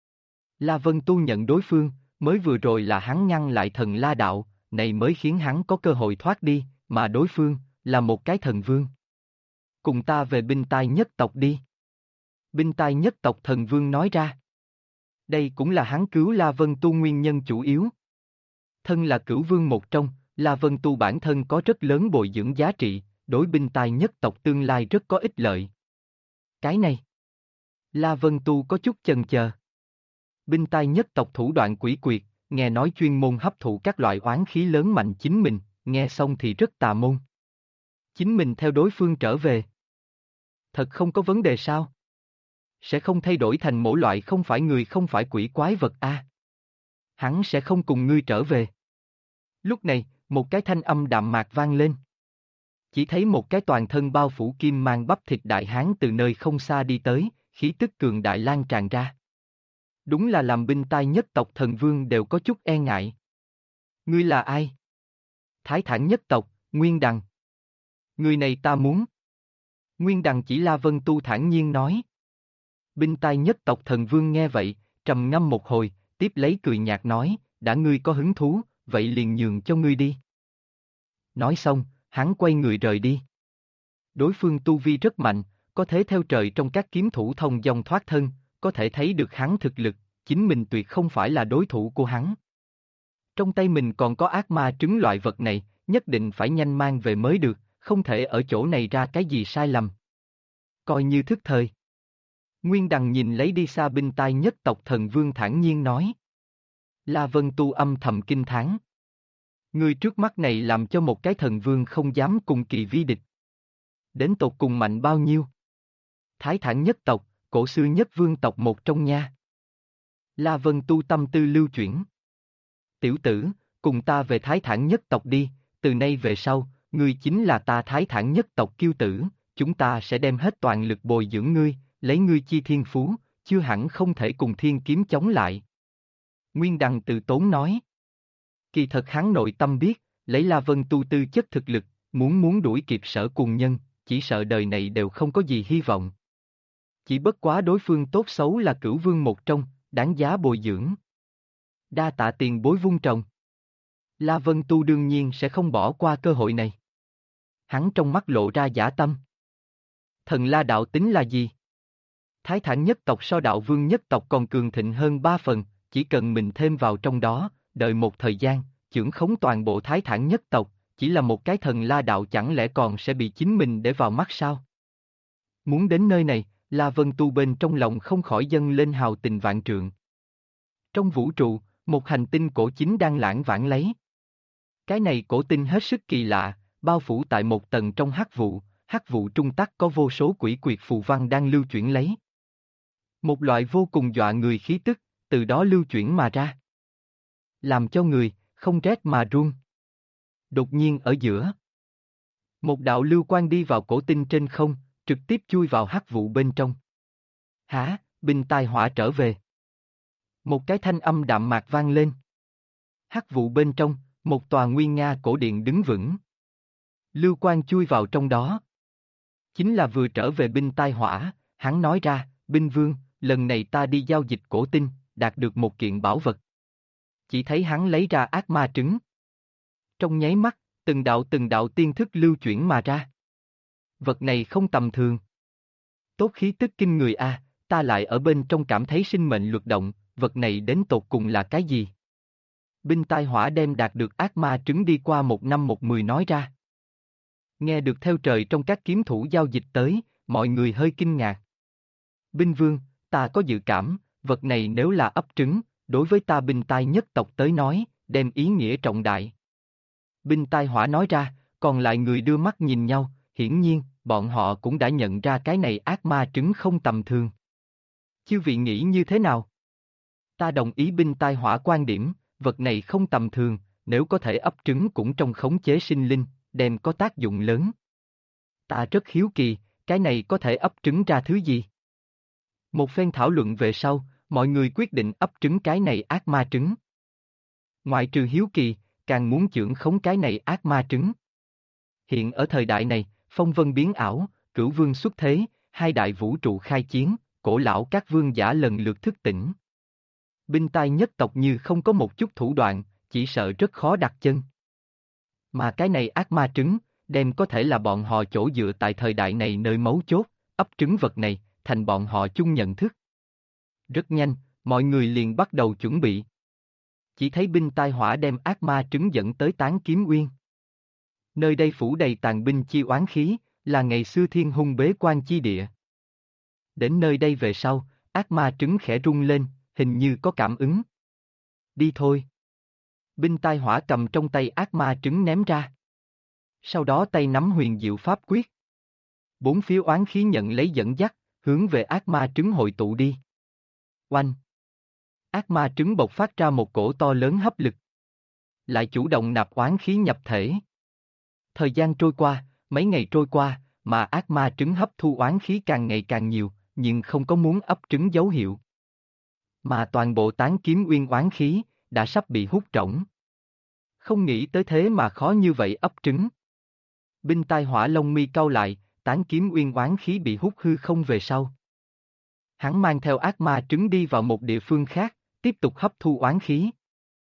La Vân Tu nhận đối phương, mới vừa rồi là hắn ngăn lại thần La Đạo, này mới khiến hắn có cơ hội thoát đi, mà đối phương, là một cái thần vương. Cùng ta về binh tai nhất tộc đi. Binh tai nhất tộc thần vương nói ra. Đây cũng là hắn cứu La Vân Tu nguyên nhân chủ yếu. Thân là cửu vương một trong, La Vân Tu bản thân có rất lớn bồi dưỡng giá trị, đối binh tai nhất tộc tương lai rất có ích lợi. Cái này, La Vân Tu có chút chần chờ. Binh tai nhất tộc thủ đoạn quỷ quyệt, nghe nói chuyên môn hấp thụ các loại oán khí lớn mạnh chính mình, nghe xong thì rất tà môn. Chính mình theo đối phương trở về. Thật không có vấn đề sao? Sẽ không thay đổi thành mỗi loại không phải người không phải quỷ quái vật a. Hắn sẽ không cùng ngươi trở về. Lúc này, một cái thanh âm đạm mạc vang lên. Chỉ thấy một cái toàn thân bao phủ kim mang bắp thịt đại hán từ nơi không xa đi tới, khí tức cường đại lan tràn ra. Đúng là làm binh tai nhất tộc thần vương đều có chút e ngại. Ngươi là ai? Thái Thản nhất tộc, Nguyên Đằng. Người này ta muốn. Nguyên Đằng chỉ La Vân Tu thản nhiên nói. Binh tai nhất tộc thần vương nghe vậy, trầm ngâm một hồi, tiếp lấy cười nhạt nói, đã ngươi có hứng thú, vậy liền nhường cho ngươi đi. Nói xong, hắn quay người rời đi. Đối phương tu vi rất mạnh, có thế theo trời trong các kiếm thủ thông dong thoát thân, có thể thấy được hắn thực lực, chính mình tuyệt không phải là đối thủ của hắn. Trong tay mình còn có ác ma trứng loại vật này, nhất định phải nhanh mang về mới được, không thể ở chỗ này ra cái gì sai lầm. Coi như thức thời. Nguyên Đằng nhìn lấy đi xa binh tai nhất tộc thần vương thản nhiên nói. La Vân Tu âm thầm kinh thán. Người trước mắt này làm cho một cái thần vương không dám cùng kỳ vi địch. Đến tột cùng mạnh bao nhiêu? Thái Thản nhất tộc, cổ xưa nhất vương tộc một trong nha. La Vân Tu tâm tư lưu chuyển. Tiểu tử, cùng ta về Thái Thản nhất tộc đi, từ nay về sau, ngươi chính là ta Thái Thản nhất tộc kiêu tử, chúng ta sẽ đem hết toàn lực bồi dưỡng ngươi, lấy ngươi chi thiên phú, chưa hẳn không thể cùng thiên kiếm chống lại. Nguyên Đằng từ tốn nói. Kỳ thật hắn nội tâm biết, lấy La Vân Tu tư chất thực lực, muốn đuổi kịp Sở Cùng Nhân, chỉ sợ đời này đều không có gì hy vọng. Chỉ bất quá đối phương tốt xấu là cửu vương một trong, đáng giá bồi dưỡng. Đa tạ tiền bối vung trồng. La Vân Tu đương nhiên sẽ không bỏ qua cơ hội này. Hắn trong mắt lộ ra dã tâm. Thần La đạo tính là gì? Thái Thản nhất tộc so đạo vương nhất tộc còn cường thịnh hơn 3 phần, chỉ cần mình thêm vào trong đó, đợi một thời gian, chưởng khống toàn bộ Thái Thản nhất tộc, chỉ là một cái thần La đạo chẳng lẽ còn sẽ bị chính mình để vào mắt sao? Muốn đến nơi này, La Vân Tu bên trong lòng không khỏi dâng lên hào tình vạn trượng. Trong vũ trụ, một hành tinh cổ chính đang lãng vãng lấy. Cái này cổ tinh hết sức kỳ lạ, bao phủ tại một tầng trong hắc vụ trung tắc có vô số quỷ quyệt phù văn đang lưu chuyển lấy. Một loại vô cùng dọa người khí tức, từ đó lưu chuyển mà ra. Làm cho người, không rét mà run. Đột nhiên ở giữa. Một đạo lưu quang đi vào cổ tinh trên không, trực tiếp chui vào hắc vụ bên trong. Hả, binh tai họa trở về. Một cái thanh âm đạm mạc vang lên. Hắc vụ bên trong, một tòa nguy nga cổ điện đứng vững. Lưu quang chui vào trong đó. Chính là vừa trở về binh tai hỏa, hắn nói ra, binh vương, lần này ta đi giao dịch cổ tinh, đạt được một kiện bảo vật. Chỉ thấy hắn lấy ra ác ma trứng. Trong nháy mắt, từng đạo tiên thức lưu chuyển mà ra. Vật này không tầm thường. Tốt khí tức kinh người a, ta lại ở bên trong cảm thấy sinh mệnh luật động, vật này đến tột cùng là cái gì? Binh tai hỏa đem đạt được ác ma trứng đi qua 1 năm 1 10 nói ra. Nghe được theo trời trong các kiếm thủ giao dịch tới, mọi người hơi kinh ngạc. Binh vương, ta có dự cảm, vật này nếu là ấp trứng, đối với ta binh tai nhất tộc tới nói, đem ý nghĩa trọng đại. Binh tai hỏa nói ra, còn lại người đưa mắt nhìn nhau, hiển nhiên, bọn họ cũng đã nhận ra cái này ác ma trứng không tầm thường. Chư vị nghĩ như thế nào? Ta đồng ý binh tai hỏa quan điểm, vật này không tầm thường, nếu có thể ấp trứng cũng trong khống chế sinh linh, đem có tác dụng lớn. Ta rất hiếu kỳ, cái này có thể ấp trứng ra thứ gì? Một phen thảo luận về sau, mọi người quyết định ấp trứng cái này ác ma trứng. Ngoại trừ hiếu kỳ, càng muốn chưởng khống cái này ác ma trứng. Hiện ở thời đại này, phong vân biến ảo, cửu vương xuất thế, hai đại vũ trụ khai chiến, cổ lão các vương giả lần lượt thức tỉnh. Binh tai nhất tộc như không có một chút thủ đoạn, chỉ sợ rất khó đặt chân. Mà cái này ác ma trứng, đem có thể là bọn họ chỗ dựa tại thời đại này nơi mấu chốt, ấp trứng vật này, thành bọn họ chung nhận thức. Rất nhanh, mọi người liền bắt đầu chuẩn bị. Chỉ thấy binh tai hỏa đem ác ma trứng dẫn tới Tán Kiếm Uyên. Nơi đây phủ đầy tàn binh chi oán khí, là ngày xưa thiên hung bế quan chi địa. Đến nơi đây về sau, ác ma trứng khẽ rung lên, hình như có cảm ứng. Đi thôi. Binh tai hỏa cầm trong tay ác ma trứng ném ra. Sau đó tay nắm huyền diệu pháp quyết. Bốn phía oán khí nhận lấy dẫn dắt, hướng về ác ma trứng hội tụ đi. Oanh! Ác ma trứng bộc phát ra một cổ to lớn hấp lực. Lại chủ động nạp oán khí nhập thể. Thời gian trôi qua, mấy ngày trôi qua, mà ác ma trứng hấp thu oán khí càng ngày càng nhiều, nhưng không có muốn ấp trứng dấu hiệu. Mà toàn bộ Tán Kiếm Uyên oán khí, đã sắp bị hút trỏng. Không nghĩ tới thế mà khó như vậy ấp trứng. Binh tai hỏa lông mi cau lại, Tán Kiếm Uyên oán khí bị hút hư không về sau. Hắn mang theo ác ma trứng đi vào một địa phương khác, tiếp tục hấp thu oán khí.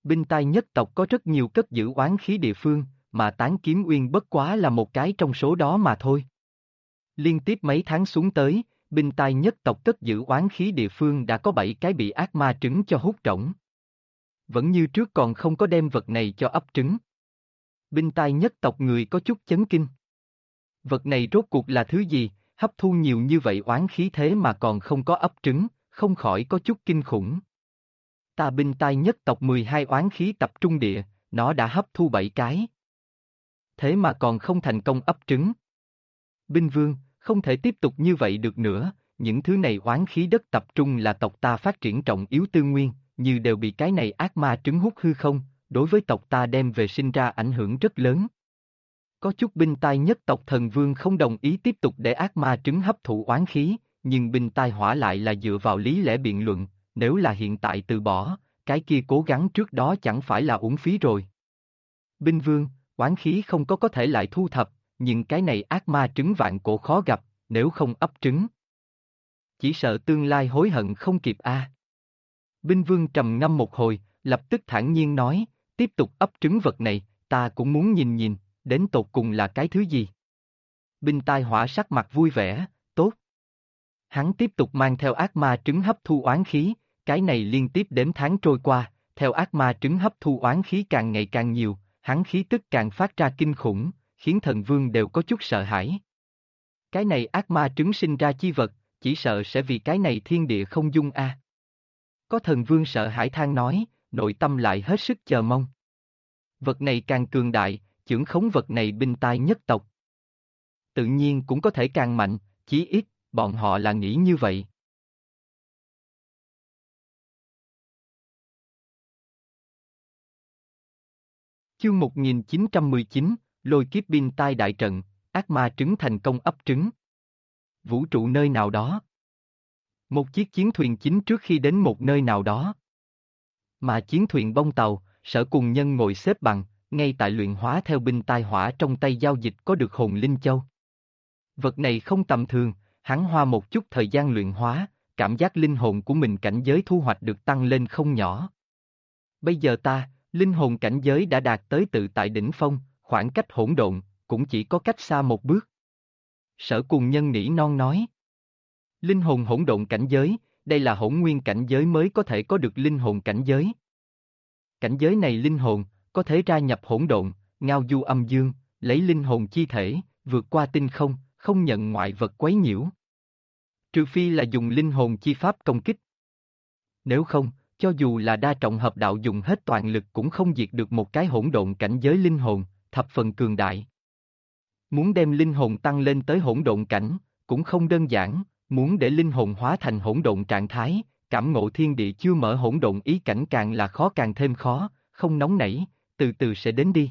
Binh tai nhất tộc có rất nhiều cất giữ oán khí địa phương, mà Tán Kiếm Uyên bất quá là một cái trong số đó mà thôi. Liên tiếp mấy tháng xuống tới, binh tai nhất tộc cất giữ oán khí địa phương đã có 7 cái bị ác ma trứng cho hút trỏng. Vẫn như trước còn không có đem vật này cho ấp trứng. Binh tai nhất tộc người có chút chấn kinh. Vật này rốt cuộc là thứ gì, hấp thu nhiều như vậy oán khí thế mà còn không có ấp trứng, không khỏi có chút kinh khủng. Ta binh tai nhất tộc 12 oán khí tập trung địa, nó đã hấp thu 7 cái. Thế mà còn không thành công ấp trứng. Binh vương, không thể tiếp tục như vậy được nữa, những thứ này oán khí đất tập trung là tộc ta phát triển trọng yếu tư nguyên, như đều bị cái này ác ma trứng hút hư không, đối với tộc ta đem về sinh ra ảnh hưởng rất lớn. Có chút binh tai nhất tộc thần vương không đồng ý tiếp tục để ác ma trứng hấp thụ oán khí, nhưng binh tai hỏa lại là dựa vào lý lẽ biện luận, nếu là hiện tại từ bỏ, cái kia cố gắng trước đó chẳng phải là uổng phí rồi. Binh vương, oán khí không có thể lại thu thập, nhưng cái này ác ma trứng vạn cổ khó gặp, nếu không ấp trứng. Chỉ sợ tương lai hối hận không kịp a. Binh vương trầm ngâm một hồi, lập tức thản nhiên nói, tiếp tục ấp trứng vật này, ta cũng muốn nhìn nhìn, đến tột cùng là cái thứ gì. Binh tai hỏa sắc mặt vui vẻ, tốt. Hắn tiếp tục mang theo ác ma trứng hấp thu oán khí, cái này liên tiếp đếm tháng trôi qua, theo ác ma trứng hấp thu oán khí càng ngày càng nhiều, hắn khí tức càng phát ra kinh khủng, khiến thần vương đều có chút sợ hãi. Cái này ác ma trứng sinh ra chi vật, chỉ sợ sẽ vì cái này thiên địa không dung a. Có thần vương sợ hãi than nói, nội tâm lại hết sức chờ mong. Vật này càng cường đại, chưởng khống vật này binh tai nhất tộc. Tự nhiên cũng có thể càng mạnh, chí ít, bọn họ là nghĩ như vậy. Chương 1919, lôi kiếp binh tai đại trận, ác ma trứng thành công ấp trứng. Vũ trụ nơi nào đó. Một chiếc chiến thuyền chính trước khi đến một nơi nào đó. Mà chiến thuyền bông tàu, Sở Cùng Nhân ngồi xếp bằng, ngay tại luyện hóa theo binh tai hỏa trong tay giao dịch có được hồn linh châu. Vật này không tầm thường, hắn hoa một chút thời gian luyện hóa, cảm giác linh hồn của mình cảnh giới thu hoạch được tăng lên không nhỏ. Bây giờ ta, linh hồn cảnh giới đã đạt tới tự tại đỉnh phong, khoảng cách hỗn độn, cũng chỉ có cách xa một bước. Sở Cùng Nhân nỉ non nói. Linh hồn hỗn độn cảnh giới, đây là hỗn nguyên cảnh giới mới có thể có được linh hồn cảnh giới. Cảnh giới này linh hồn, có thể ra nhập hỗn độn, ngao du âm dương, lấy linh hồn chi thể, vượt qua tinh không, không nhận ngoại vật quấy nhiễu. Trừ phi là dùng linh hồn chi pháp công kích. Nếu không, cho dù là đa trọng hợp đạo dùng hết toàn lực cũng không diệt được một cái hỗn độn cảnh giới linh hồn, thập phần cường đại. Muốn đem linh hồn tăng lên tới hỗn độn cảnh, cũng không đơn giản, muốn để linh hồn hóa thành hỗn độn trạng thái, cảm ngộ thiên địa chưa mở hỗn độn ý cảnh càng là khó càng thêm khó, không nóng nảy, từ từ sẽ đến đi.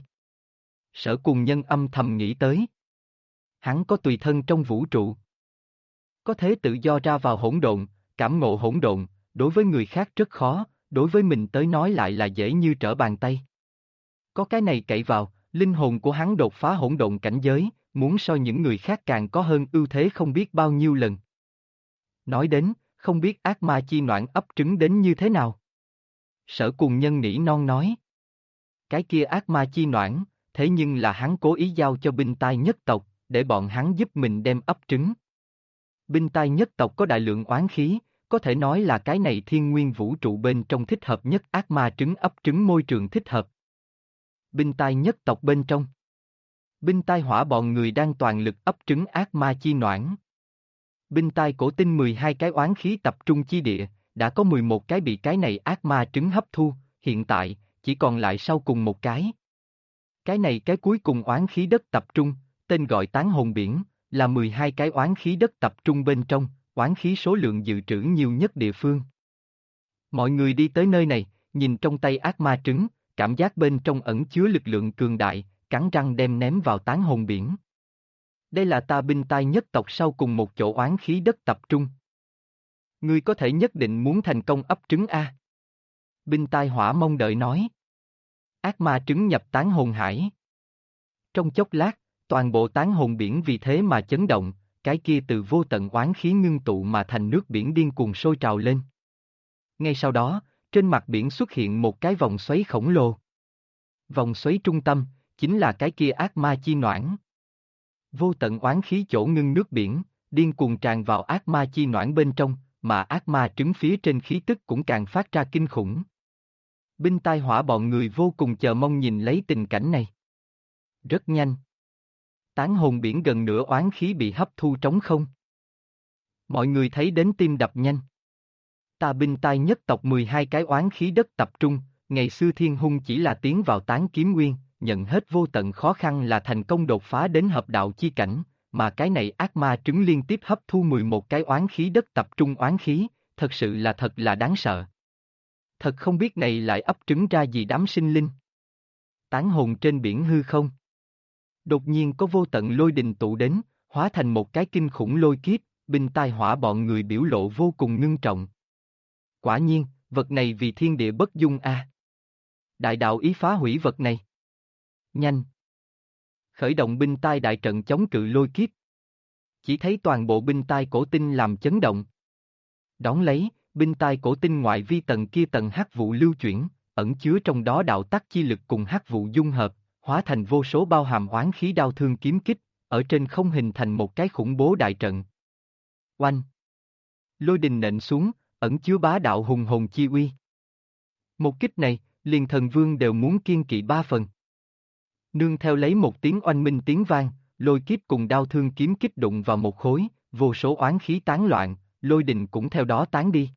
Sở Cùng Nhân âm thầm nghĩ tới. Hắn có tùy thân trong vũ trụ. Có thể tự do ra vào hỗn độn, cảm ngộ hỗn độn, đối với người khác rất khó, đối với mình tới nói lại là dễ như trở bàn tay. Có cái này cậy vào, linh hồn của hắn đột phá hỗn độn cảnh giới, muốn so những người khác càng có hơn ưu thế không biết bao nhiêu lần. Nói đến, không biết ác ma chi noãn ấp trứng đến như thế nào. Sở Cùng Nhân nỉ non nói. Cái kia ác ma chi noãn, thế nhưng là hắn cố ý giao cho binh tai nhất tộc, để bọn hắn giúp mình đem ấp trứng. Binh tai nhất tộc có đại lượng oán khí, có thể nói là cái này thiên nguyên vũ trụ bên trong thích hợp nhất ác ma trứng ấp trứng môi trường thích hợp. Binh tai nhất tộc bên trong. Binh tai hỏa bọn người đang toàn lực ấp trứng ác ma chi noãn. Binh tai cổ tinh 12 cái oán khí tập trung chi địa, đã có 11 cái bị cái này ác ma trứng hấp thu, hiện tại, chỉ còn lại sau cùng một cái. Cái này cái cuối cùng oán khí đất tập trung, tên gọi tán hồn biển, là 12 cái oán khí đất tập trung bên trong, oán khí số lượng dự trữ nhiều nhất địa phương. Mọi người đi tới nơi này, nhìn trong tay ác ma trứng, cảm giác bên trong ẩn chứa lực lượng cường đại, cắn răng đem ném vào tán hồn biển. Đây là ta binh tai nhất tộc sau cùng một chỗ oán khí đất tập trung. Ngươi có thể nhất định muốn thành công ấp trứng a. Binh tai hỏa mong đợi nói. Ác ma trứng nhập tán hồn hải. Trong chốc lát, toàn bộ tán hồn biển vì thế mà chấn động, cái kia từ vô tận oán khí ngưng tụ mà thành nước biển điên cuồng sôi trào lên. Ngay sau đó, Trên mặt biển xuất hiện một cái vòng xoáy khổng lồ. Vòng xoáy trung tâm, chính là cái kia ác ma chi noãn. Vô tận oán khí chỗ ngưng nước biển, điên cuồng tràn vào ác ma chi noãn bên trong, mà ác ma trứng phía trên khí tức cũng càng phát ra kinh khủng. Binh tai hỏa bọn người vô cùng chờ mong nhìn lấy tình cảnh này. Rất nhanh. Tán hồn biển gần nửa oán khí bị hấp thu trống không. Mọi người thấy đến tim đập nhanh. Ta binh tai nhất tộc 12 cái oán khí đất tập trung, ngày xưa thiên hung chỉ là tiến vào tán kiếm nguyên, nhận hết vô tận khó khăn là thành công đột phá đến hợp đạo chi cảnh, mà cái này ác ma trứng liên tiếp hấp thu 11 cái oán khí đất tập trung oán khí, thật sự là thật là đáng sợ. Thật không biết này lại ấp trứng ra gì đám sinh linh. Tán hồn trên biển hư không. Đột nhiên có vô tận lôi đình tụ đến, hóa thành một cái kinh khủng lôi kiếp, binh tai hỏa bọn người biểu lộ vô cùng ngưng trọng. Quả nhiên, vật này vì thiên địa bất dung a. Đại đạo ý phá hủy vật này. Nhanh. Khởi động binh tai đại trận chống cự lôi kiếp. Chỉ thấy toàn bộ binh tai cổ tinh làm chấn động. Đón lấy, binh tai cổ tinh ngoại vi tầng kia tầng hắc vụ lưu chuyển, ẩn chứa trong đó đạo tắc chi lực cùng hắc vụ dung hợp, hóa thành vô số bao hàm oán khí đao thương kiếm kích, ở trên không hình thành một cái khủng bố đại trận. Oanh! Lôi đình nện xuống, ẩn chứa bá đạo hùng hồn chi uy. Một kích này, liền thần vương đều muốn kiên kỵ 3 phần. Nương theo lấy một tiếng oanh minh tiếng vang, lôi kiếp cùng đao thương kiếm kích đụng vào một khối, vô số oán khí tán loạn, lôi đình cũng theo đó tán đi.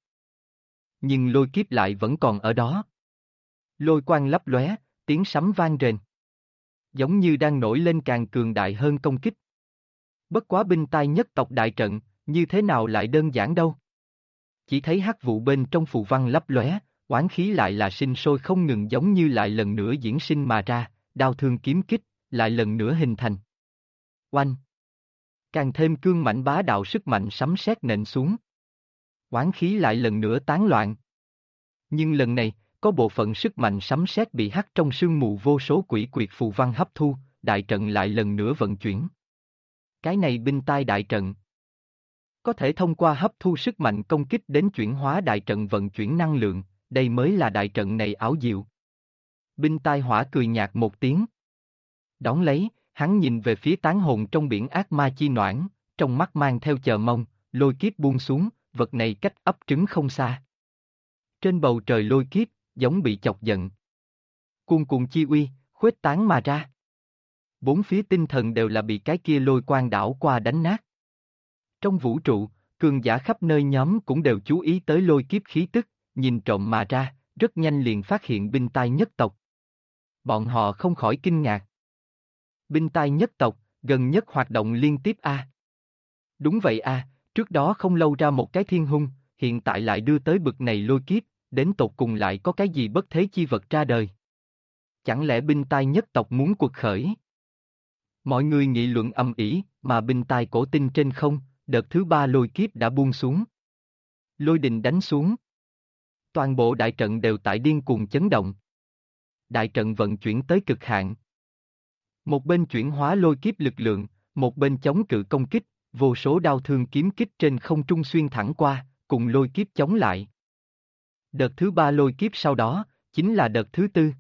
Nhưng lôi kiếp lại vẫn còn ở đó. Lôi quang lấp lóe, tiếng sấm vang rền. Giống như đang nổi lên càng cường đại hơn công kích. Bất quá binh tai nhất tộc đại trận, như thế nào lại đơn giản đâu. Chỉ thấy hắc vụ bên trong phù văn lấp lóe, oán khí lại là sinh sôi không ngừng giống như lại lần nữa diễn sinh mà ra, đao thương kiếm kích, lại lần nữa hình thành. Oanh! Càng thêm cương mãnh bá đạo sức mạnh sấm sét nện xuống. Oán khí lại lần nữa tán loạn. Nhưng lần này, có bộ phận sức mạnh sấm sét bị hắt trong sương mù vô số quỷ quyệt phù văn hấp thu, đại trận lại lần nữa vận chuyển. Cái này binh tai đại trận. Có thể thông qua hấp thu sức mạnh công kích đến chuyển hóa đại trận vận chuyển năng lượng, đây mới là đại trận này ảo diệu. Binh tai hỏa cười nhạt một tiếng. Đón lấy, hắn nhìn về phía tán hồn trong biển ác ma chi noãn, trong mắt mang theo chờ mong, lôi kiếp buông xuống, vật này cách ấp trứng không xa. Trên bầu trời lôi kiếp, giống bị chọc giận. Cuồn cuộn chi uy, khuếch tán mà ra. Bốn phía tinh thần đều là bị cái kia lôi quang đảo qua đánh nát. Trong vũ trụ, cường giả khắp nơi nhóm cũng đều chú ý tới lôi kiếp khí tức, nhìn trộm mà ra, rất nhanh liền phát hiện binh tai nhất tộc. Bọn họ không khỏi kinh ngạc. Binh tai nhất tộc, gần nhất hoạt động liên tiếp a. Đúng vậy a, trước đó không lâu ra một cái thiên hung, hiện tại lại đưa tới bực này lôi kiếp, đến tột cùng lại có cái gì bất thế chi vật ra đời. Chẳng lẽ binh tai nhất tộc muốn cuộc khởi? Mọi người nghị luận ầm ĩ, mà binh tai cổ tinh trên không, đợt thứ 3 lôi kiếp đã buông xuống. Lôi đình đánh xuống. Toàn bộ đại trận đều tại điên cuồng chấn động. Đại trận vận chuyển tới cực hạn. Một bên chuyển hóa lôi kiếp lực lượng, một bên chống cự công kích, vô số đao thương kiếm kích trên không trung xuyên thẳng qua, cùng lôi kiếp chống lại. Đợt thứ 3 lôi kiếp sau đó, chính là đợt thứ 4.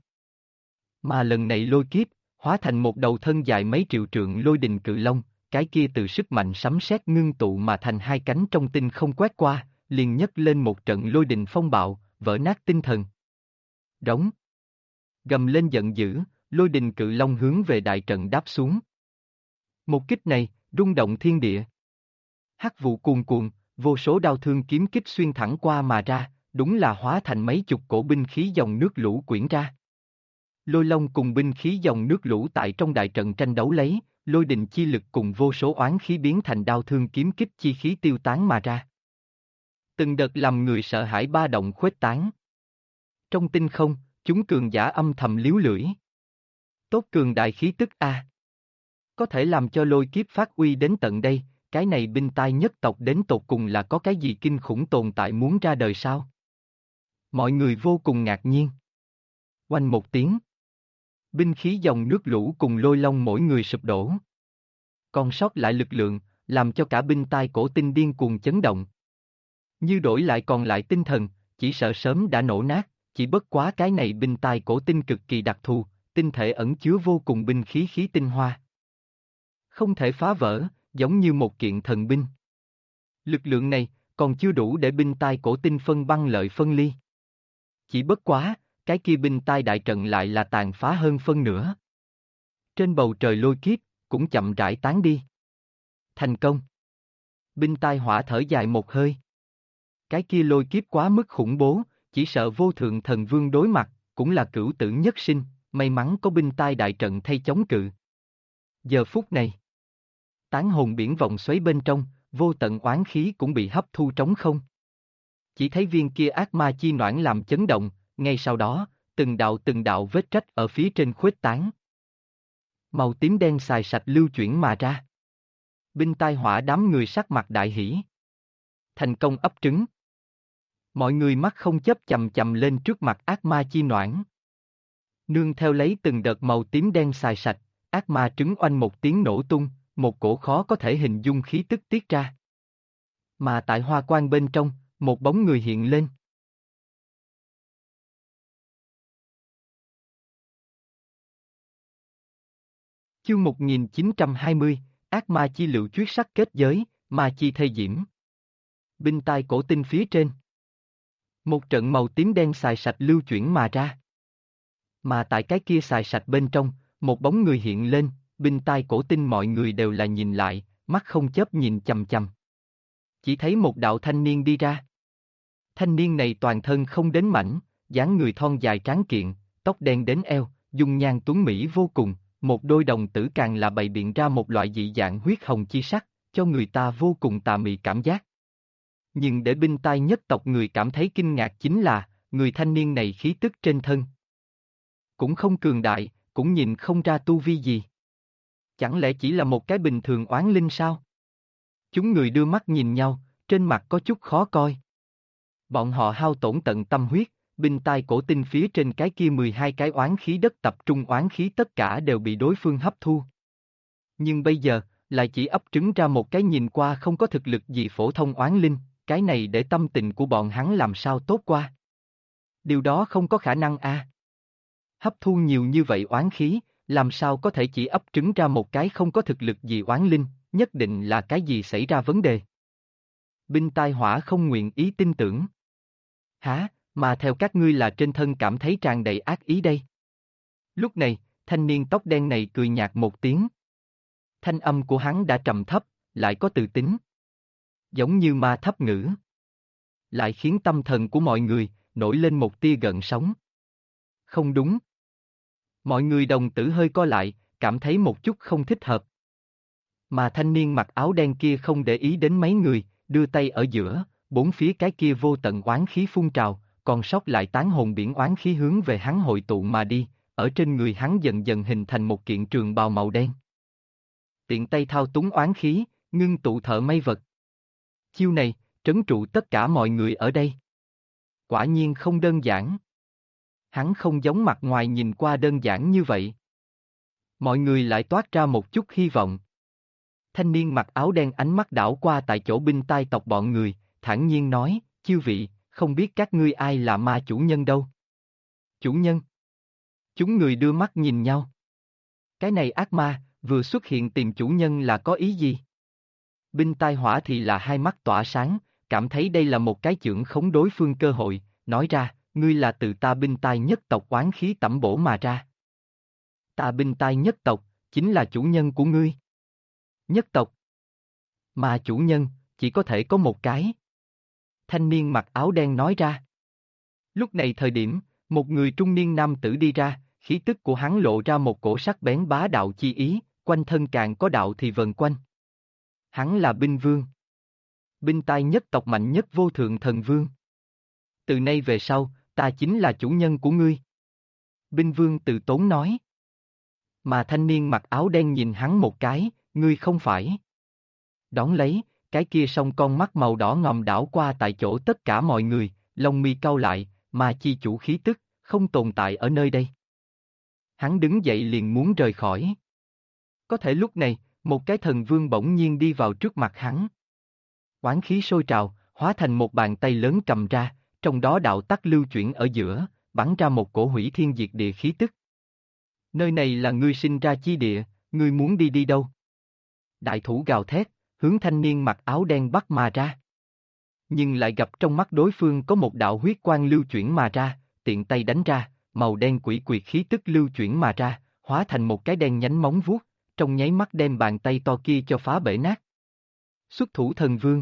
Mà lần này lôi kiếp, hóa thành một đầu thân dài mấy triệu trượng lôi đình cự long, cái kia từ sức mạnh sấm sét ngưng tụ mà thành hai cánh trong tinh không quét qua, liền nhấc lên một trận lôi đình phong bạo, vỡ nát tinh thần. Rống. Gầm lên giận dữ, lôi đình cự long hướng về đại trận đáp xuống. Một kích này, rung động thiên địa. Hắc vụ cuồn cuộn, vô số đao thương kiếm kích xuyên thẳng qua mà ra, đúng là hóa thành mấy chục cổ binh khí dòng nước lũ quyển ra. Lôi long cùng binh khí dòng nước lũ tại trong đại trận tranh đấu lấy, lôi đình chi lực cùng vô số oán khí biến thành đao thương kiếm kích chi khí tiêu tán mà ra. Từng đợt làm người sợ hãi ba động khuếch tán. Trong tinh không, chúng cường giả âm thầm liếu lưỡi. Tốt cường đại khí tức a. Có thể làm cho lôi kiếp phát uy đến tận đây, cái này binh tai nhất tộc đến tột cùng là có cái gì kinh khủng tồn tại muốn ra đời sao? Mọi người vô cùng ngạc nhiên. Oanh một tiếng. Binh khí dòng nước lũ cùng lôi long mỗi người sụp đổ. Còn sót lại lực lượng, làm cho cả binh tai cổ tinh điên cuồng chấn động. Như đổi lại còn lại tinh thần, chỉ sợ sớm đã nổ nát, chỉ bất quá cái này binh tai cổ tinh cực kỳ đặc thù, tinh thể ẩn chứa vô cùng binh khí khí tinh hoa. Không thể phá vỡ, giống như một kiện thần binh. Lực lượng này, còn chưa đủ để binh tai cổ tinh phân băng lợi phân ly. Chỉ bất quá, cái kia binh tai đại trận lại là tàn phá hơn phân nửa. Trên bầu trời lôi kiếp, cũng chậm rãi tán đi. Thành công. Binh tai hỏa thở dài một hơi. Cái kia lôi kiếp quá mức khủng bố, chỉ sợ vô thượng thần vương đối mặt, cũng là cửu tử nhất sinh, may mắn có binh tai đại trận thay chống cự. Giờ phút này, tán hồn biển vòng xoáy bên trong, vô tận oán khí cũng bị hấp thu trống không. Chỉ thấy viên kia ác ma chi noãn làm chấn động, ngay sau đó, từng đạo vết rách ở phía trên khuếch tán. Màu tím đen xài sạch lưu chuyển mà ra. Binh tai hỏa đám người sắc mặt đại hỉ. Thành công ấp trứng. Mọi người mắt không chớp chầm chầm lên trước mặt ác ma chi noãn. Nương theo lấy từng đợt màu tím đen xài sạch, ác ma trứng oanh một tiếng nổ tung, một cổ khó có thể hình dung khí tức tiết ra. Mà tại hoa quan bên trong, một bóng người hiện lên. Chương 1920, ác ma chi liệu chuyết sắc kết giới, ma chi thê diễm. Binh tai cổ tinh phía trên. Một trận màu tím đen xài sạch lưu chuyển mà ra. Mà tại cái kia xài sạch bên trong, một bóng người hiện lên, binh tai cổ tinh mọi người đều là nhìn lại, mắt không chớp nhìn chằm chằm. Chỉ thấy một đạo thanh niên đi ra. Thanh niên này toàn thân không đến mảnh, dáng người thon dài tráng kiện, tóc đen đến eo, dung nhan tuấn mỹ vô cùng, một đôi đồng tử càng là bày biện ra một loại dị dạng huyết hồng chi sắc, cho người ta vô cùng tà mị cảm giác. Nhưng để binh tai nhất tộc người cảm thấy kinh ngạc chính là, người thanh niên này khí tức trên thân. Cũng không cường đại, cũng nhìn không ra tu vi gì. Chẳng lẽ chỉ là một cái bình thường oán linh sao? Chúng người đưa mắt nhìn nhau, trên mặt có chút khó coi. Bọn họ hao tổn tận tâm huyết, binh tai cổ tinh phía trên cái kia 12 cái oán khí đất tập trung oán khí tất cả đều bị đối phương hấp thu. Nhưng bây giờ, lại chỉ ấp trứng ra một cái nhìn qua không có thực lực gì phổ thông oán linh, cái này để tâm tình của bọn hắn làm sao tốt qua. Điều đó không có khả năng a. Hấp thu nhiều như vậy oán khí, làm sao có thể chỉ ấp trứng ra một cái không có thực lực gì oán linh, nhất định là cái gì xảy ra vấn đề. Binh tai hỏa không nguyện ý tin tưởng. Hả, mà theo các ngươi là trên thân cảm thấy tràn đầy ác ý đây. Lúc này, thanh niên tóc đen này cười nhạt một tiếng. Thanh âm của hắn đã trầm thấp, lại có từ tính. Giống như ma thấp ngữ. Lại khiến tâm thần của mọi người nổi lên một tia gợn sóng. Không đúng. Mọi người đồng tử hơi co lại, cảm thấy một chút không thích hợp. Mà thanh niên mặc áo đen kia không để ý đến mấy người, đưa tay ở giữa, bốn phía cái kia vô tận oán khí phun trào, còn sót lại tán hồn biển oán khí hướng về hắn hội tụ mà đi, ở trên người hắn dần dần hình thành một kiện trường bào màu đen. Tiện tay thao túng oán khí, ngưng tụ thợ mây vật. Chiêu này, trấn trụ tất cả mọi người ở đây. Quả nhiên không đơn giản. Hắn không giống mặt ngoài nhìn qua đơn giản như vậy. Mọi người lại toát ra một chút hy vọng. Thanh niên mặc áo đen ánh mắt đảo qua tại chỗ binh tai tộc bọn người, thản nhiên nói, chư vị, không biết các ngươi ai là ma chủ nhân đâu. Chủ nhân. Chúng người đưa mắt nhìn nhau. Cái này ác ma, vừa xuất hiện tìm chủ nhân là có ý gì? Binh tai hỏa thì là hai mắt tỏa sáng, cảm thấy đây là một cái chưởng khống đối phương cơ hội, nói ra, ngươi là từ ta binh tai nhất tộc oán khí tẩm bổ mà ra. Ta binh tai nhất tộc, chính là chủ nhân của ngươi. Nhất tộc. Mà chủ nhân, chỉ có thể có một cái. Thanh niên mặc áo đen nói ra. Lúc này thời điểm, một người trung niên nam tử đi ra, khí tức của hắn lộ ra một cổ sắc bén bá đạo chi ý, quanh thân càng có đạo thì vần quanh. Hắn là binh vương. Binh tai nhất tộc mạnh nhất vô thượng thần vương. Từ nay về sau, ta chính là chủ nhân của ngươi. Binh vương từ tốn nói. Mà thanh niên mặc áo đen nhìn hắn một cái, ngươi không phải. Đón lấy, cái kia song con mắt màu đỏ ngòm đảo qua tại chỗ tất cả mọi người, lông mi cau lại, mà chi chủ khí tức, không tồn tại ở nơi đây. Hắn đứng dậy liền muốn rời khỏi. Có thể lúc này, một cái thần vương bỗng nhiên đi vào trước mặt hắn. Oán khí sôi trào, hóa thành một bàn tay lớn cầm ra, trong đó đạo tắc lưu chuyển ở giữa, bắn ra một cổ hủy thiên diệt địa khí tức. Nơi này là ngươi sinh ra chi địa, ngươi muốn đi đi đâu? Đại thủ gào thét, hướng thanh niên mặc áo đen bắt mà ra. Nhưng lại gặp trong mắt đối phương có một đạo huyết quang lưu chuyển mà ra, tiện tay đánh ra, màu đen quỷ quyệt khí tức lưu chuyển mà ra, hóa thành một cái đen nhánh móng vuốt, trong nháy mắt đem bàn tay to kia cho phá bể nát. Xuất thủ thần vương.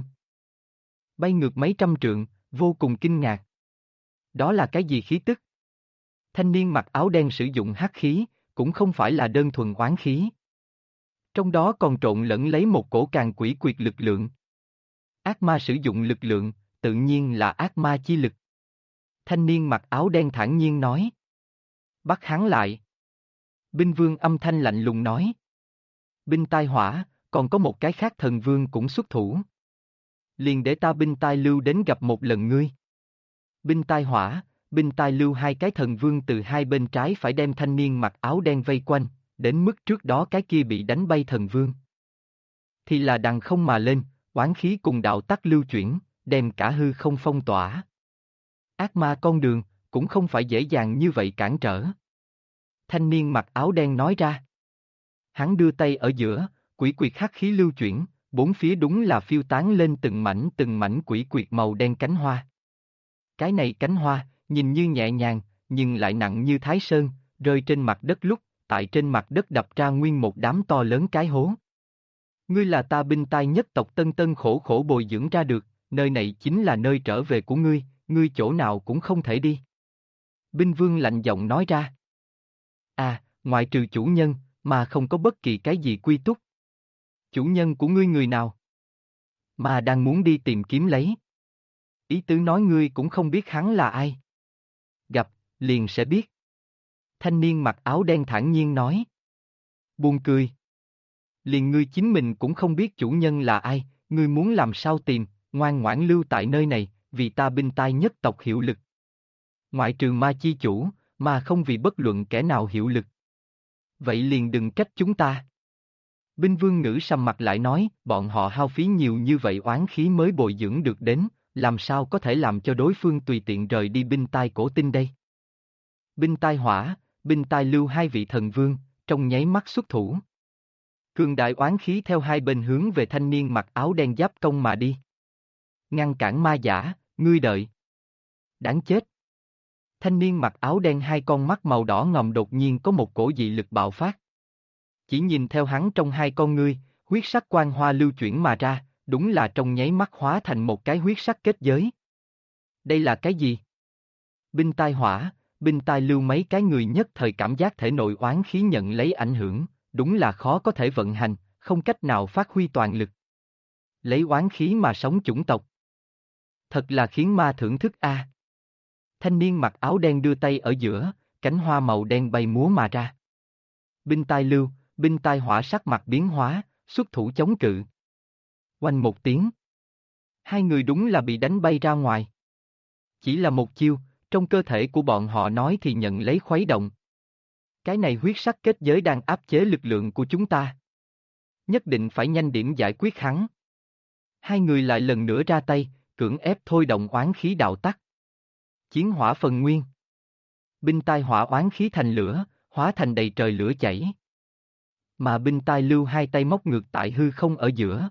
Bay ngược mấy trăm trượng, vô cùng kinh ngạc. Đó là cái gì khí tức? Thanh niên mặc áo đen sử dụng hắc khí, cũng không phải là đơn thuần oán khí. Trong đó còn trộn lẫn lấy một cổ càng quỷ quyệt lực lượng. Ác ma sử dụng lực lượng, tự nhiên là ác ma chi lực. Thanh niên mặc áo đen thản nhiên nói. Bắt hắn lại. Binh vương âm thanh lạnh lùng nói. Binh tai hỏa, còn có một cái khác thần vương cũng xuất thủ. Liền để ta binh tai lưu đến gặp một lần ngươi. Binh tai hỏa, binh tai lưu hai cái thần vương từ hai bên trái phải đem thanh niên mặc áo đen vây quanh, đến mức trước đó cái kia bị đánh bay thần vương. Thì là đằng không mà lên, oán khí cùng đạo tắc lưu chuyển, đem cả hư không phong tỏa. Ác ma con đường, cũng không phải dễ dàng như vậy cản trở. Thanh niên mặc áo đen nói ra. Hắn đưa tay ở giữa, quỷ quyệt hắc khí lưu chuyển, bốn phía đúng là phiêu tán lên từng mảnh quỷ quyệt màu đen cánh hoa. Cái này cánh hoa, nhìn như nhẹ nhàng, nhưng lại nặng như thái sơn, rơi trên mặt đất lúc, tại trên mặt đất đập ra nguyên một đám to lớn cái hố. Ngươi là ta binh tai nhất tộc Tân Tân khổ khổ bồi dưỡng ra được, nơi này chính là nơi trở về của ngươi, ngươi chỗ nào cũng không thể đi. Binh vương lạnh giọng nói ra. À, ngoại trừ chủ nhân, mà không có bất kỳ cái gì quy túc. Chủ nhân của ngươi người nào? Mà đang muốn đi tìm kiếm lấy. Ý tứ nói ngươi cũng không biết hắn là ai. Gặp, liền sẽ biết. Thanh niên mặc áo đen thản nhiên nói. Buồn cười. Liền ngươi chính mình cũng không biết chủ nhân là ai, ngươi muốn làm sao tìm, ngoan ngoãn lưu tại nơi này, vì ta binh tai nhất tộc hiệu lực. Ngoại trừ ma chi chủ, mà không vì bất luận kẻ nào hiệu lực. Vậy liền đừng trách chúng ta. Binh vương ngữ sầm mặt lại nói, bọn họ hao phí nhiều như vậy oán khí mới bồi dưỡng được đến, làm sao có thể làm cho đối phương tùy tiện rời đi binh tai cổ tinh đây. Binh tai hỏa, binh tai lưu hai vị thần vương, trong nháy mắt xuất thủ. Cường đại oán khí theo hai bên hướng về thanh niên mặc áo đen giáp công mà đi. Ngăn cản ma giả, ngươi đợi. Đáng chết. Thanh niên mặc áo đen hai con mắt màu đỏ ngòm đột nhiên có một cổ dị lực bạo phát. Chỉ nhìn theo hắn trong hai con ngươi, huyết sắc quang hoa lưu chuyển mà ra, đúng là trong nháy mắt hóa thành một cái huyết sắc kết giới. Đây là cái gì? Binh tai hỏa, binh tai lưu mấy cái người nhất thời cảm giác thể nội oán khí nhận lấy ảnh hưởng, đúng là khó có thể vận hành, không cách nào phát huy toàn lực. Lấy oán khí mà sống chủng tộc. Thật là khiến ma thưởng thức a. Thanh niên mặc áo đen đưa tay ở giữa, cánh hoa màu đen bay múa mà ra. Binh tai lưu, binh tai hỏa sắc mặt biến hóa, xuất thủ chống cự. Oanh một tiếng. Hai người đúng là bị đánh bay ra ngoài. Chỉ là một chiêu, trong cơ thể của bọn họ nói thì nhận lấy khuấy động. Cái này huyết sắc kết giới đang áp chế lực lượng của chúng ta. Nhất định phải nhanh điểm giải quyết hắn. Hai người lại lần nữa ra tay, cưỡng ép thôi động oán khí đạo tắc. Chiến hỏa phần nguyên. Binh tai hỏa oán khí thành lửa, hóa thành đầy trời lửa chảy. Mà binh tai lưu hai tay móc ngược tại hư không ở giữa.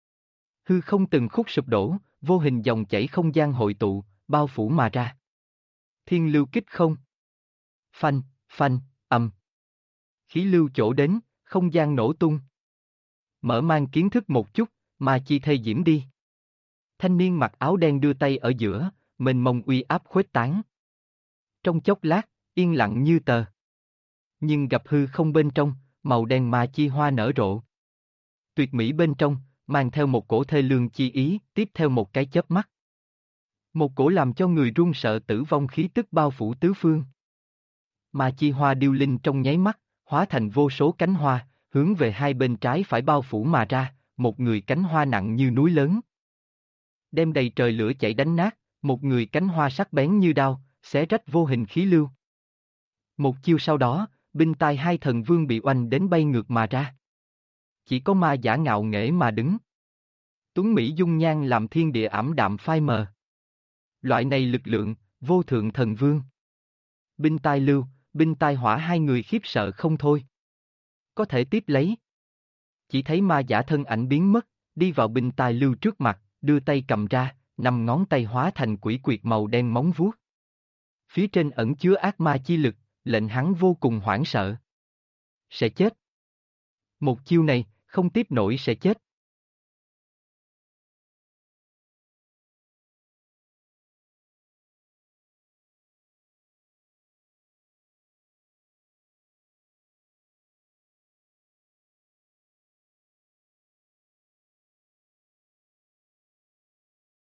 Hư không từng khúc sụp đổ, vô hình dòng chảy không gian hội tụ, bao phủ mà ra. Thiên lưu kích không. Phanh, phanh, ầm. Khí lưu chỗ đến, không gian nổ tung. Mở mang kiến thức một chút, mà chi thây diễm đi. Thanh niên mặc áo đen đưa tay ở giữa, mênh mông uy áp khuếch tán. Trong chốc lát, yên lặng như tờ. Nhưng gặp hư không bên trong, màu đen ma chi hoa nở rộ. Tuyệt mỹ bên trong, mang theo một cổ thê lương chi ý, tiếp theo một cái chớp mắt. Một cổ làm cho người run sợ tử vong khí tức bao phủ tứ phương. Ma chi hoa điêu linh trong nháy mắt, hóa thành vô số cánh hoa, hướng về hai bên trái phải bao phủ mà ra, một người cánh hoa nặng như núi lớn. Đem đầy trời lửa chảy đánh nát, một người cánh hoa sắc bén như đao, xé rách vô hình khí lưu. Một chiêu sau đó, binh tai hai thần vương bị oanh đến bay ngược mà ra. Chỉ có ma giả ngạo nghễ mà đứng. Tuấn Mỹ dung nhan làm thiên địa ảm đạm phai mờ. Loại này lực lượng, vô thượng thần vương. Binh tai lưu, binh tai hỏa hai người khiếp sợ không thôi. Có thể tiếp lấy. Chỉ thấy ma giả thân ảnh biến mất, đi vào binh tai lưu trước mặt, đưa tay cầm ra, 5 ngón tay hóa thành quỷ quyệt màu đen móng vuốt. Phía trên ẩn chứa ác ma chi lực, lệnh hắn vô cùng hoảng sợ. Sẽ chết. Một chiêu này, không tiếp nổi sẽ chết.